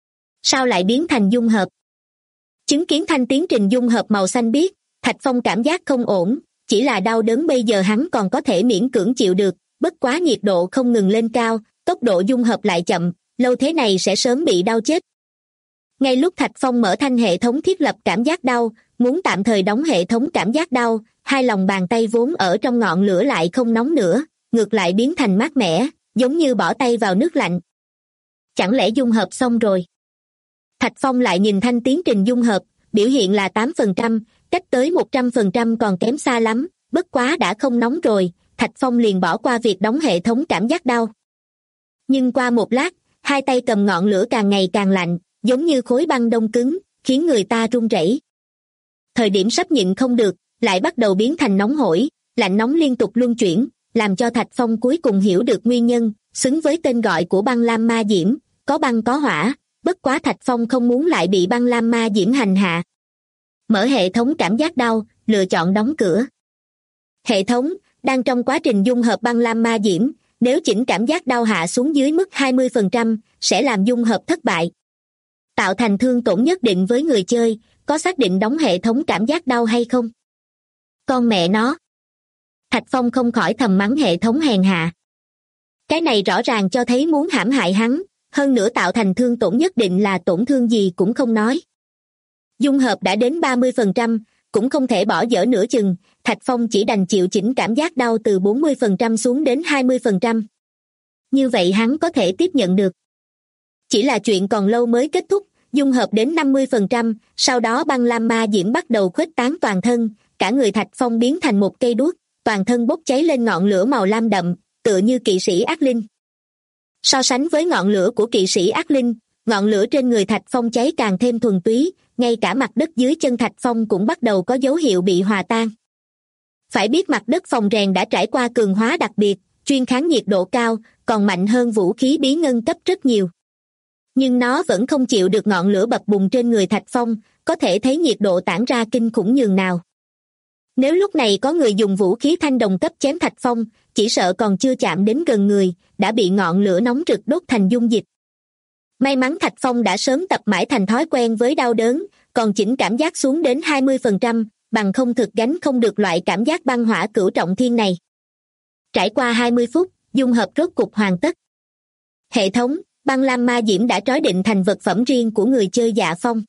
Sao lại biến thành dung hợp? Chứng kiến thanh tiến trình dung hợp màu xanh biếc, Thạch Phong cảm giác không ổn, chỉ là đau đớn bây giờ hắn còn có thể miễn cưỡng chịu được, bất quá nhiệt độ không ngừng lên cao, tốc độ dung hợp lại chậm, lâu thế này sẽ sớm bị đau chết. Ngay lúc Thạch Phong mở thanh hệ thống thiết lập cảm giác đau, muốn tạm thời đóng hệ thống cảm giác đau, hai lòng bàn tay vốn ở trong ngọn lửa lại không nóng nữa, ngược lại biến thành mát mẻ, giống như bỏ tay vào nước lạnh. Chẳng lẽ dung hợp xong rồi? Thạch Phong lại nhìn thanh tiến trình dung hợp, biểu hiện là 8%, cách tới 100% còn kém xa lắm, bất quá đã không nóng rồi, Thạch Phong liền bỏ qua việc đóng hệ thống cảm giác đau. Nhưng qua một lát, hai tay cầm ngọn lửa càng ngày càng lạnh, giống như khối băng đông cứng, khiến người ta run rẩy. Thời điểm sắp nhịn không được, lại bắt đầu biến thành nóng hổi, lạnh nóng liên tục luân chuyển, làm cho Thạch Phong cuối cùng hiểu được nguyên nhân, xứng với tên gọi của băng lam ma diễm, có băng có hỏa, bất quá Thạch Phong không muốn lại bị băng lam ma diễm hành hạ. Mở hệ thống cảm giác đau, lựa chọn đóng cửa. Hệ thống đang trong quá trình dung hợp băng lam ma diễm, nếu chỉnh cảm giác đau hạ xuống dưới mức 20%, sẽ làm dung hợp thất bại. Tạo thành thương tổn nhất định với người chơi, có xác định đóng hệ thống cảm giác đau hay không? Con mẹ nó! Thạch Phong không khỏi thầm mắng hệ thống hèn hạ. Cái này rõ ràng cho thấy muốn hãm hại hắn, hơn nữa tạo thành thương tổn nhất định là tổn thương gì cũng không nói. Dung hợp đã đến 30%, cũng không thể bỏ dở nửa chừng, Thạch Phong chỉ đành chịu chỉnh cảm giác đau từ 40% xuống đến 20%. Như vậy hắn có thể tiếp nhận được. Chỉ là chuyện còn lâu mới kết thúc, dung hợp đến 50%, sau đó băng lam ma diễm bắt đầu khuếch tán toàn thân, cả người Thạch Phong biến thành một cây đuốc, toàn thân bốc cháy lên ngọn lửa màu lam đậm, tựa như kỵ sĩ ác linh. So sánh với ngọn lửa của kỵ sĩ ác linh, ngọn lửa trên người Thạch Phong cháy càng thêm thuần túy, ngay cả mặt đất dưới chân Thạch Phong cũng bắt đầu có dấu hiệu bị hòa tan. Phải biết mặt đất phòng rèn đã trải qua cường hóa đặc biệt, chuyên kháng nhiệt độ cao, còn mạnh hơn vũ khí bí ngân cấp rất nhiều. Nhưng nó vẫn không chịu được ngọn lửa bập bùng trên người Thạch Phong, có thể thấy nhiệt độ tản ra kinh khủng nhường nào. Nếu lúc này có người dùng vũ khí thanh đồng cấp chém Thạch Phong, chỉ sợ còn chưa chạm đến gần người, đã bị ngọn lửa nóng rực đốt thành dung dịch. May mắn Thạch Phong đã sớm tập mãi thành thói quen với đau đớn, còn chỉnh cảm giác xuống đến 20%, bằng không thực gánh không được loại cảm giác băng hỏa cửu trọng thiên này. Trải qua 20 phút, dung hợp rốt cục hoàn tất. Hệ thống băng lam ma diễm đã trói định thành vật phẩm riêng của người chơi Dạ Phong.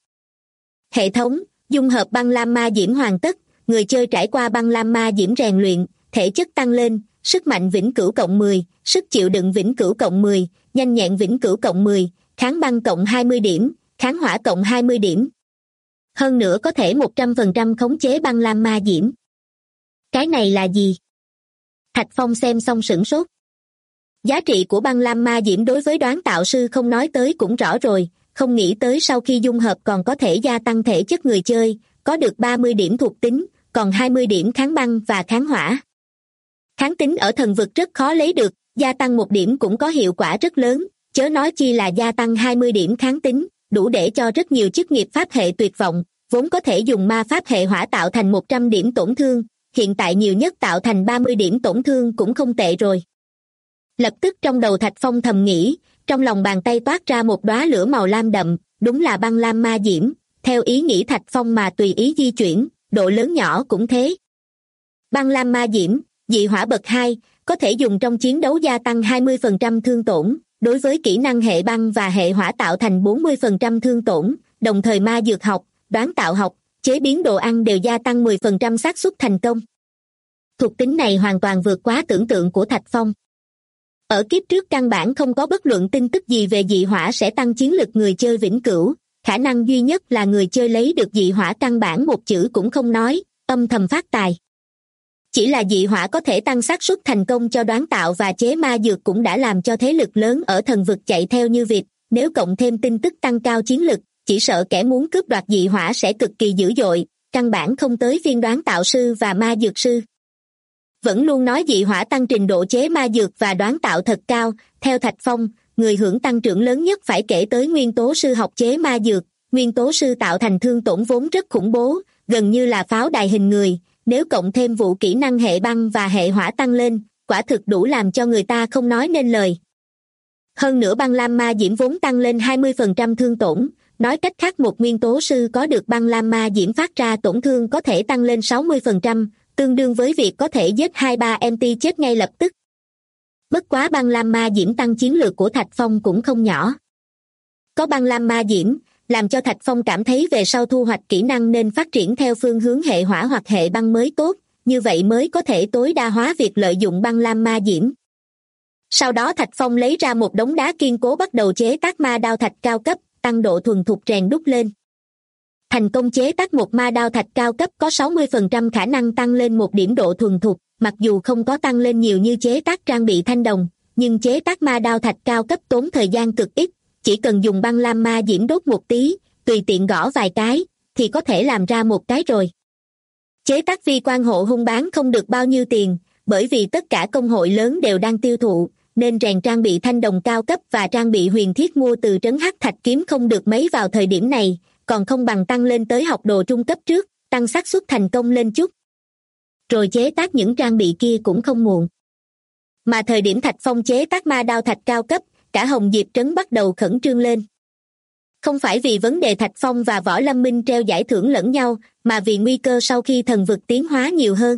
Hệ thống dung hợp băng lam ma diễm hoàn tất, người chơi trải qua băng lam ma diễm rèn luyện, thể chất tăng lên, sức mạnh vĩnh cửu cộng 10, sức chịu đựng vĩnh cửu cộng 10, nhanh nhẹn vĩnh cửu cộng 10, kháng băng cộng 20 điểm, kháng hỏa cộng 20 điểm. Hơn nữa có thể 100% khống chế băng lam ma diễm. Cái này là gì? Thạch Phong xem xong sửng sốt. Giá trị của băng lam ma diễm đối với đoán tạo sư không nói tới cũng rõ rồi, không nghĩ tới sau khi dung hợp còn có thể gia tăng thể chất người chơi, có được 30 điểm thuộc tính, còn 20 điểm kháng băng và kháng hỏa. Kháng tính ở thần vực rất khó lấy được, gia tăng 1 điểm cũng có hiệu quả rất lớn, chớ nói chi là gia tăng 20 điểm kháng tính, đủ để cho rất nhiều chức nghiệp pháp hệ tuyệt vọng, vốn có thể dùng ma pháp hệ hỏa tạo thành 100 điểm tổn thương, hiện tại nhiều nhất tạo thành 30 điểm tổn thương cũng không tệ rồi. Lập tức trong đầu Thạch Phong thầm nghĩ, trong lòng bàn tay toát ra một đóa lửa màu lam đậm, đúng là băng lam ma diễm, theo ý nghĩ Thạch Phong mà tùy ý di chuyển, độ lớn nhỏ cũng thế. Băng lam ma diễm, dị hỏa bậc 2, có thể dùng trong chiến đấu gia tăng 20% thương tổn, đối với kỹ năng hệ băng và hệ hỏa tạo thành 40% thương tổn, đồng thời ma dược học, đoán tạo học, chế biến đồ ăn đều gia tăng 10% xác suất thành công. Thuộc tính này hoàn toàn vượt quá tưởng tượng của Thạch Phong. Ở kiếp trước căn bản không có bất luận tin tức gì về dị hỏa sẽ tăng chiến lực người chơi vĩnh cửu, khả năng duy nhất là người chơi lấy được dị hỏa căn bản một chữ cũng không nói, âm thầm phát tài. Chỉ là dị hỏa có thể tăng xác suất thành công cho đoán tạo và chế ma dược cũng đã làm cho thế lực lớn ở thần vực chạy theo như vịt, nếu cộng thêm tin tức tăng cao chiến lực, chỉ sợ kẻ muốn cướp đoạt dị hỏa sẽ cực kỳ dữ dội, căn bản không tới phiên đoán tạo sư và ma dược sư. Vẫn luôn nói dị hỏa tăng trình độ chế ma dược và đoán tạo thật cao, theo Thạch Phong, người hưởng tăng trưởng lớn nhất phải kể tới nguyên tố sư học chế ma dược, nguyên tố sư tạo thành thương tổn vốn rất khủng bố, gần như là pháo đài hình người, nếu cộng thêm vụ kỹ năng hệ băng và hệ hỏa tăng lên, quả thực đủ làm cho người ta không nói nên lời. Hơn nữa băng lam ma diễm vốn tăng lên 20% thương tổn, nói cách khác một nguyên tố sư có được băng lam ma diễm phát ra tổn thương có thể tăng lên 60%, tương đương với việc có thể giết 2-3 MT chết ngay lập tức. Bất quá băng lam ma diễm tăng chiến lược của Thạch Phong cũng không nhỏ. Có băng lam ma diễm, làm cho Thạch Phong cảm thấy về sau thu hoạch kỹ năng nên phát triển theo phương hướng hệ hỏa hoặc hệ băng mới tốt, như vậy mới có thể tối đa hóa việc lợi dụng băng lam ma diễm. Sau đó Thạch Phong lấy ra một đống đá kiên cố bắt đầu chế tác ma đao thạch cao cấp, tăng độ thuần thục rèn đúc lên. Thành công chế tác một ma đao thạch cao cấp có 60% khả năng tăng lên một điểm độ thuần thục, mặc dù không có tăng lên nhiều như chế tác trang bị thanh đồng, nhưng chế tác ma đao thạch cao cấp tốn thời gian cực ít, chỉ cần dùng băng lam ma diễm đốt một tí, tùy tiện gõ vài cái, thì có thể làm ra một cái rồi. Chế tác vi quan hộ hung bán không được bao nhiêu tiền, bởi vì tất cả công hội lớn đều đang tiêu thụ, nên rèn trang bị thanh đồng cao cấp và trang bị huyền thiết mua từ trấn Hắc Thạch kiếm không được mấy vào thời điểm này, còn không bằng tăng lên tới học đồ trung cấp trước, tăng xác suất thành công lên chút. Rồi chế tác những trang bị kia cũng không muộn. Mà thời điểm Thạch Phong chế tác ma đao thạch cao cấp, cả Hồng Diệp trấn bắt đầu khẩn trương lên. Không phải vì vấn đề Thạch Phong và Võ Lâm Minh treo giải thưởng lẫn nhau, mà vì nguy cơ sau khi thần vực tiến hóa nhiều hơn.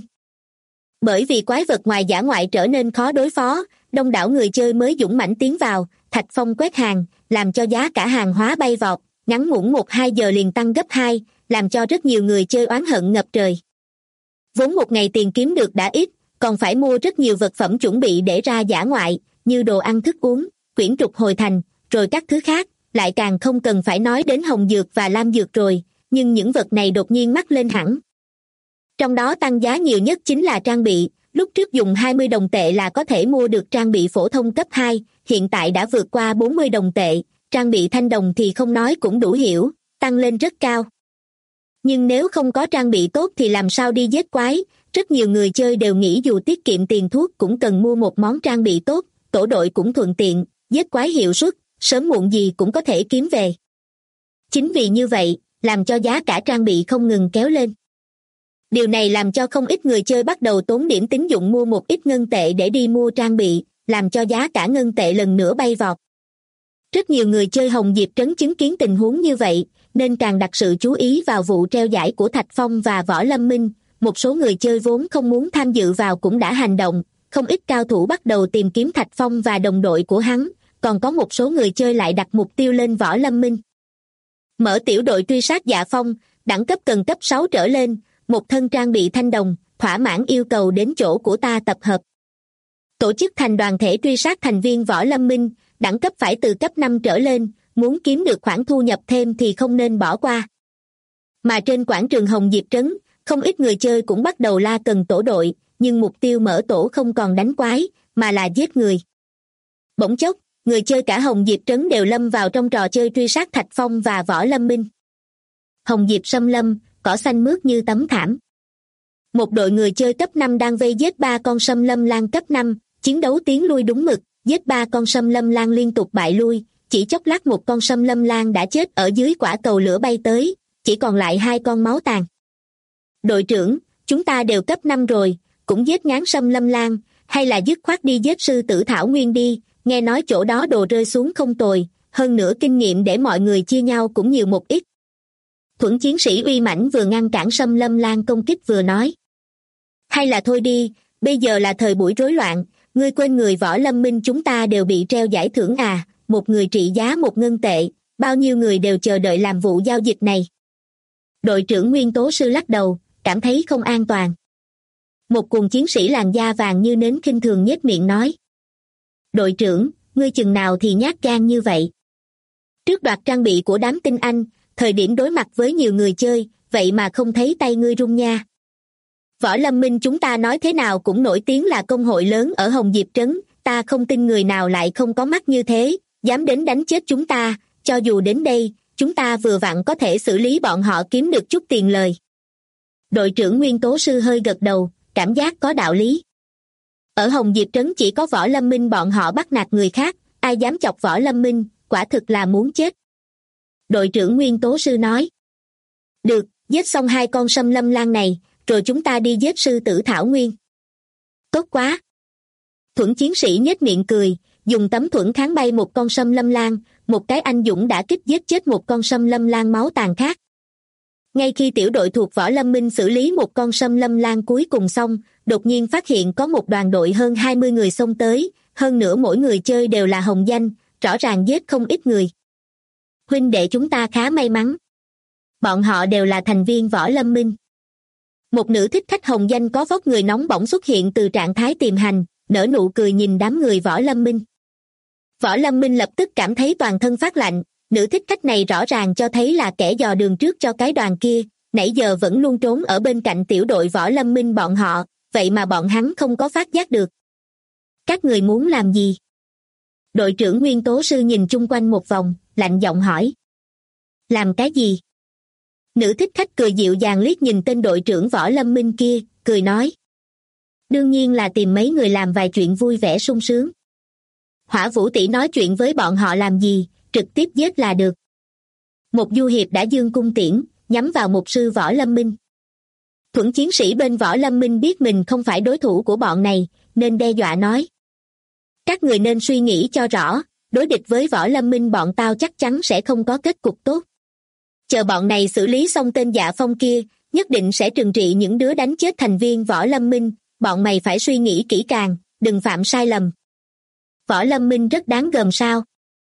Bởi vì quái vật ngoài dã ngoại trở nên khó đối phó, đông đảo người chơi mới dũng mãnh tiến vào, Thạch Phong quét hàng, làm cho giá cả hàng hóa bay vọt, ngắn ngủn 1-2 giờ liền tăng gấp 2, làm cho rất nhiều người chơi oán hận ngập trời. Vốn một ngày tiền kiếm được đã ít, còn phải mua rất nhiều vật phẩm chuẩn bị để ra dã ngoại, như đồ ăn thức uống, quyển trục hồi thành, rồi các thứ khác, lại càng không cần phải nói đến hồng dược và lam dược rồi, nhưng những vật này đột nhiên mắc lên hẳn. Trong đó tăng giá nhiều nhất chính là trang bị, lúc trước dùng 20 đồng tệ là có thể mua được trang bị phổ thông cấp 2, hiện tại đã vượt qua 40 đồng tệ, trang bị thanh đồng thì không nói cũng đủ hiểu, tăng lên rất cao. Nhưng nếu không có trang bị tốt thì làm sao đi giết quái, rất nhiều người chơi đều nghĩ dù tiết kiệm tiền thuốc cũng cần mua một món trang bị tốt, tổ đội cũng thuận tiện, giết quái hiệu suất, sớm muộn gì cũng có thể kiếm về. Chính vì như vậy, làm cho giá cả trang bị không ngừng kéo lên. Điều này làm cho không ít người chơi bắt đầu tốn điểm tín dụng mua một ít ngân tệ để đi mua trang bị, làm cho giá cả ngân tệ lần nữa bay vọt. Rất nhiều người chơi Hồng Diệp trấn chứng kiến tình huống như vậy, nên càng đặt sự chú ý vào vụ treo giải của Thạch Phong và Võ Lâm Minh. Một số người chơi vốn không muốn tham dự vào cũng đã hành động, không ít cao thủ bắt đầu tìm kiếm Thạch Phong và đồng đội của hắn, còn có một số người chơi lại đặt mục tiêu lên Võ Lâm Minh. Mở tiểu đội truy sát Dạ Phong, đẳng cấp cần cấp 6 trở lên, một thân trang bị thanh đồng, thỏa mãn yêu cầu đến chỗ của ta tập hợp. Tổ chức thành đoàn thể truy sát thành viên Võ Lâm Minh, đẳng cấp phải từ cấp 5 trở lên, muốn kiếm được khoản thu nhập thêm thì không nên bỏ qua. Mà trên quảng trường Hồng Diệp trấn, không ít người chơi cũng bắt đầu la cần tổ đội, nhưng mục tiêu mở tổ không còn đánh quái, mà là giết người. Bỗng chốc, người chơi cả Hồng Diệp trấn đều lâm vào trong trò chơi truy sát Thạch Phong và Võ Lâm Minh. Hồng Diệp xâm lâm, cỏ xanh mướt như tấm thảm. Một đội người chơi cấp 5 đang vây giết 3 con sâm lâm lan cấp 5, chiến đấu tiến lui đúng mực, giết 3 con sâm lâm lan liên tục bại lui, chỉ chốc lát một con sâm lâm lan đã chết ở dưới quả cầu lửa bay tới, chỉ còn lại 2 con máu tàn. Đội trưởng, chúng ta đều cấp 5 rồi, cũng giết ngán sâm lâm lan, hay là dứt khoát đi giết sư tử Thảo Nguyên đi, nghe nói chỗ đó đồ rơi xuống không tồi, hơn nữa kinh nghiệm để mọi người chia nhau cũng nhiều một ít. Thuẫn chiến sĩ uy mãnh vừa ngăn cản sâm lâm lan công kích vừa nói. Hay là thôi đi, bây giờ là thời buổi rối loạn, ngươi quên người Võ Lâm Minh chúng ta đều bị treo giải thưởng à, một người trị giá 1 ngân tệ, bao nhiêu người đều chờ đợi làm vụ giao dịch này. Đội trưởng Nguyên Tố Sư lắc đầu, cảm thấy không an toàn. Một cuồng chiến sĩ làn da vàng như nến khinh thường nhếch miệng nói. Đội trưởng, ngươi chừng nào thì nhát gan như vậy? Trước đoạt trang bị của đám tinh anh, thời điểm đối mặt với nhiều người chơi, vậy mà không thấy tay ngươi run nha. Võ Lâm Minh chúng ta nói thế nào cũng nổi tiếng là công hội lớn ở Hồng Diệp trấn, ta không tin người nào lại không có mắt như thế, dám đến đánh chết chúng ta, cho dù đến đây, chúng ta vừa vặn có thể xử lý bọn họ kiếm được chút tiền lời. Đội trưởng Nguyên Tố Sư hơi gật đầu, cảm giác có đạo lý. Ở Hồng Diệp trấn chỉ có Võ Lâm Minh bọn họ bắt nạt người khác, ai dám chọc Võ Lâm Minh, quả thực là muốn chết. Đội trưởng Nguyên Tố Sư nói. Được, giết xong 2 con sâm lâm lan này, rồi chúng ta đi giết sư tử Thảo Nguyên. Tốt quá. Thuẫn chiến sĩ nhếch miệng cười, dùng tấm thuẫn kháng bay một con sâm lâm lan, một cái anh dũng đã kích giết chết một con sâm lâm lang máu tàn khác. Ngay khi tiểu đội thuộc Võ Lâm Minh xử lý một con sâm lâm lang cuối cùng xong, đột nhiên phát hiện có một đoàn đội hơn 20 người xông tới, hơn nữa mỗi người chơi đều là hồng danh, rõ ràng giết không ít người. Huynh đệ chúng ta khá may mắn. Bọn họ đều là thành viên Võ Lâm Minh. Một nữ thích khách hồng danh có vóc người nóng bỏng xuất hiện từ trạng thái tiềm hành, nở nụ cười nhìn đám người Võ Lâm Minh. Võ Lâm Minh lập tức cảm thấy toàn thân phát lạnh, nữ thích khách này rõ ràng cho thấy là kẻ dò đường trước cho cái đoàn kia, nãy giờ vẫn luôn trốn ở bên cạnh tiểu đội Võ Lâm Minh bọn họ, vậy mà bọn hắn không có phát giác được. Các người muốn làm gì? Đội trưởng Nguyên Tố Sư nhìn chung quanh một vòng, lạnh giọng hỏi. Làm cái gì? Nữ thích khách cười dịu dàng liếc nhìn tên đội trưởng Võ Lâm Minh kia, cười nói. Đương nhiên là tìm mấy người làm vài chuyện vui vẻ sung sướng. Hỏa Vũ tỷ nói chuyện với bọn họ làm gì, trực tiếp giết là được. Một du hiệp đã giương cung tiễn, nhắm vào mục sư Võ Lâm Minh. Thuẫn chiến sĩ bên Võ Lâm Minh biết mình không phải đối thủ của bọn này, nên đe dọa nói. Các người nên suy nghĩ cho rõ, đối địch với Võ Lâm Minh bọn tao chắc chắn sẽ không có kết cục tốt. Chờ bọn này xử lý xong tên Dạ Phong kia, nhất định sẽ trừng trị những đứa đánh chết thành viên Võ Lâm Minh, bọn mày phải suy nghĩ kỹ càng, đừng phạm sai lầm. Võ Lâm Minh rất đáng gờm sao?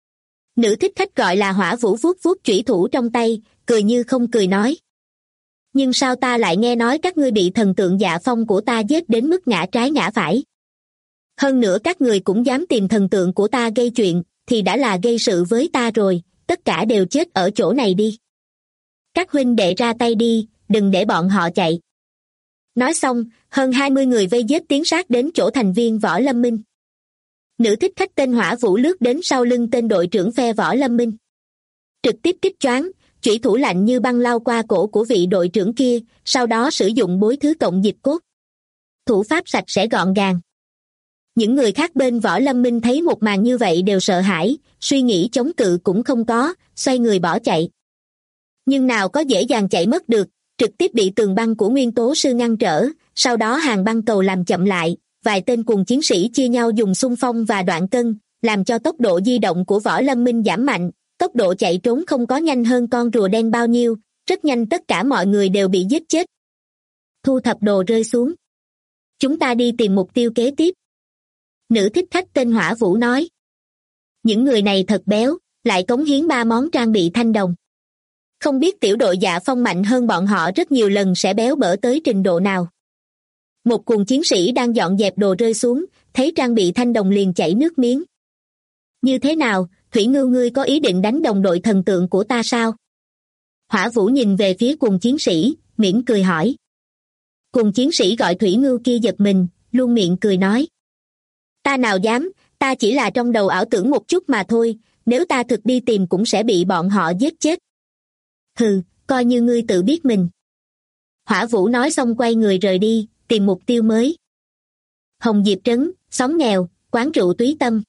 Nữ thích khách gọi là Hỏa Vũ vuốt vuốt chủy thủ trong tay, cười như không cười nói. Nhưng sao ta lại nghe nói các ngươi bị thần tượng Dạ Phong của ta giết đến mức ngã trái ngã phải? Hơn nữa các người cũng dám tìm thần tượng của ta gây chuyện, thì đã là gây sự với ta rồi, tất cả đều chết ở chỗ này đi. Các huynh đệ ra tay đi, đừng để bọn họ chạy. Nói xong, hơn 20 người vây giết tiến sát đến chỗ thành viên Võ Lâm Minh. Nữ thích khách tên Hỏa Vũ lướt đến sau lưng tên đội trưởng phe Võ Lâm Minh. Trực tiếp kích choáng, chủy thủ lạnh như băng lao qua cổ của vị đội trưởng kia, sau đó sử dụng bối thứ cộng dịch cốt. Thủ pháp sạch sẽ gọn gàng. Những người khác bên Võ Lâm Minh thấy một màn như vậy đều sợ hãi, suy nghĩ chống cự cũng không có, xoay người bỏ chạy. Nhưng nào có dễ dàng chạy mất được, trực tiếp bị tường băng của Nguyên Tố Sư ngăn trở, sau đó hàng băng cầu làm chậm lại, vài tên cùng chiến sĩ chia nhau dùng xung phong và đoạn cân, làm cho tốc độ di động của Võ Lâm Minh giảm mạnh, tốc độ chạy trốn không có nhanh hơn con rùa đen bao nhiêu, rất nhanh tất cả mọi người đều bị giết chết. Thu thập đồ rơi xuống. Chúng ta đi tìm mục tiêu kế tiếp. Nữ thích khách tên Hỏa Vũ nói. Những người này thật béo, lại cống hiến 3 món trang bị thanh đồng. Không biết tiểu đội Dạ Phong mạnh hơn bọn họ rất nhiều lần sẽ béo bở tới trình độ nào. Một cuồng chiến sĩ đang dọn dẹp đồ rơi xuống, thấy trang bị thanh đồng liền chảy nước miếng. Như thế nào, Thủy Ngưu ngươi có ý định đánh đồng đội thần tượng của ta sao? Hỏa Vũ nhìn về phía cuồng chiến sĩ, mỉm cười hỏi. Cuồng chiến sĩ gọi Thủy Ngưu kia giật mình, luôn miệng cười nói. Ta nào dám, ta chỉ là trong đầu ảo tưởng một chút mà thôi, nếu ta thực đi tìm cũng sẽ bị bọn họ giết chết. Hừ, coi như ngươi tự biết mình. Hỏa Vũ nói xong quay người rời đi, tìm mục tiêu mới. Hồng Diệp Trấn, xóm nghèo, quán rượu Túy Tâm.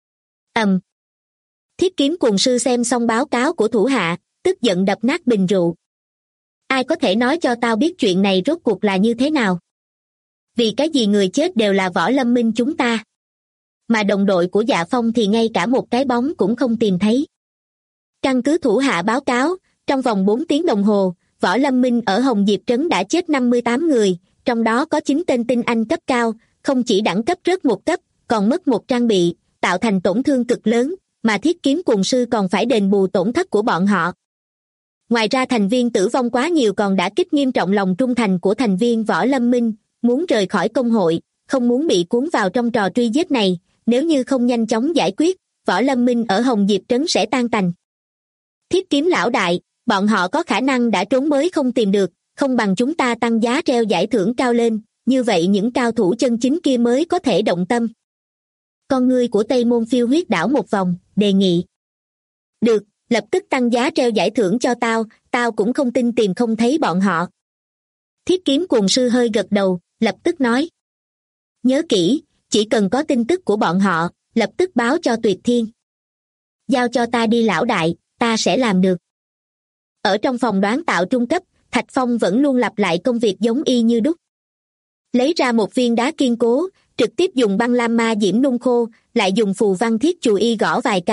Thiết Kiếm Cuồng Sư xem xong báo cáo của thủ hạ, tức giận đập nát bình rượu. Ai có thể nói cho tao biết chuyện này rốt cuộc là như thế nào? Vì cái gì người chết đều là Võ Lâm Minh chúng ta? Mà đồng đội của Dạ Phong thì ngay cả một cái bóng cũng không tìm thấy. Căn cứ thủ hạ báo cáo, trong vòng 4 tiếng đồng hồ, Võ Lâm Minh ở Hồng Diệp Trấn đã chết 58 người, trong đó có 9 tên tinh anh cấp cao, không chỉ đẳng cấp rớt một cấp, còn mất một trang bị, tạo thành tổn thương cực lớn, mà Thiết Kiếm Cuồng Sư còn phải đền bù tổn thất của bọn họ. Ngoài ra thành viên tử vong quá nhiều còn đã kích nghiêm trọng lòng trung thành của thành viên Võ Lâm Minh, muốn rời khỏi công hội, không muốn bị cuốn vào trong trò truy giết này, nếu như không nhanh chóng giải quyết, Võ Lâm Minh ở Hồng Diệp Trấn sẽ tan tành. Thiết Kiếm lão đại, bọn họ có khả năng đã trốn mới không tìm được, không bằng chúng ta tăng giá treo giải thưởng cao lên, như vậy những cao thủ chân chính kia mới có thể động tâm. Con ngươi của Tây Môn Phiêu huyết đảo một vòng, đề nghị. Được, lập tức tăng giá treo giải thưởng cho tao cũng không tin tìm không thấy bọn họ. Thiết Kiếm Cuồng Sư hơi gật đầu, lập tức nói. Nhớ kỹ, chỉ cần có tin tức của bọn họ, lập tức báo cho Tuyệt Thiên. Giao cho ta đi lão đại, ta sẽ làm được. Ở trong phòng đoán tạo trung cấp, Thạch Phong vẫn luôn lặp lại công việc giống y như đúc. Lấy ra một viên đá kiên cố, trực tiếp dùng băng lam ma diễm nung khô, lại dùng phù văn thiết chù y gõ vài cái,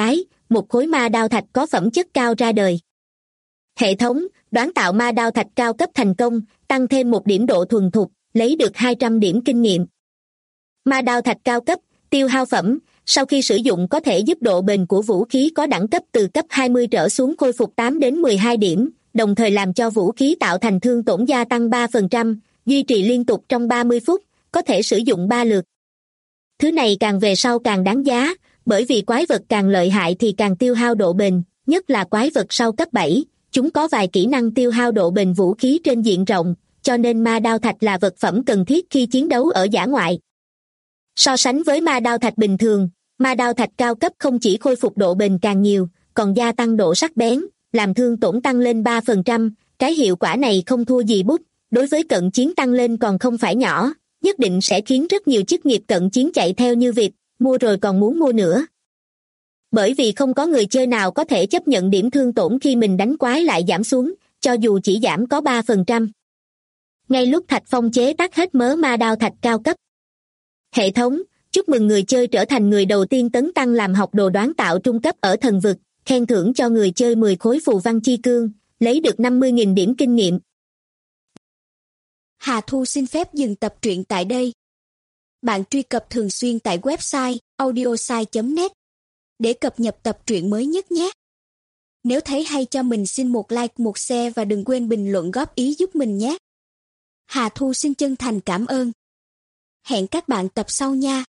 một khối ma đao thạch có phẩm chất cao ra đời. Hệ thống, đoán tạo ma đao thạch cao cấp thành công, tăng thêm 1 điểm độ thuần thục, lấy được 200 điểm kinh nghiệm. Ma đao thạch cao cấp, tiêu hao phẩm, sau khi sử dụng có thể giúp độ bền của vũ khí có đẳng cấp từ cấp 20 trở xuống khôi phục 8 đến 12 điểm, đồng thời làm cho vũ khí tạo thành thương tổn gia tăng 3%, duy trì liên tục trong 30 phút, có thể sử dụng 3 lượt. Thứ này càng về sau càng đáng giá, bởi vì quái vật càng lợi hại thì càng tiêu hao độ bền, nhất là quái vật sau cấp 7, chúng có vài kỹ năng tiêu hao độ bền vũ khí trên diện rộng, cho nên ma đao thạch là vật phẩm cần thiết khi chiến đấu ở dã ngoại. So sánh với ma đao thạch bình thường, ma đao thạch cao cấp không chỉ khôi phục độ bền càng nhiều, còn gia tăng độ sắc bén, làm thương tổn tăng lên 3%, cái hiệu quả này không thua gì bút, đối với cận chiến tăng lên còn không phải nhỏ, nhất định sẽ khiến rất nhiều chức nghiệp cận chiến chạy theo như vịt, mua rồi còn muốn mua nữa. Bởi vì không có người chơi nào có thể chấp nhận điểm thương tổn khi mình đánh quái lại giảm xuống, cho dù chỉ giảm có 3%. Ngay lúc Thạch Phong chế tác hết mớ ma đao thạch cao cấp. Hệ thống, chúc mừng người chơi trở thành người đầu tiên tấn tăng làm học đồ đoán tạo trung cấp ở thần vực, khen thưởng cho người chơi 10 khối phù văn chi cương, lấy được 50.000 điểm kinh nghiệm. Hà Thu xin phép dừng tập truyện tại đây. Bạn truy cập thường xuyên tại website audiosai.net để cập nhật tập truyện mới nhất nhé. Nếu thấy hay cho mình xin một like, một share và đừng quên bình luận góp ý giúp mình nhé. Hà Thu xin chân thành cảm ơn. Hẹn các bạn tập sau nha.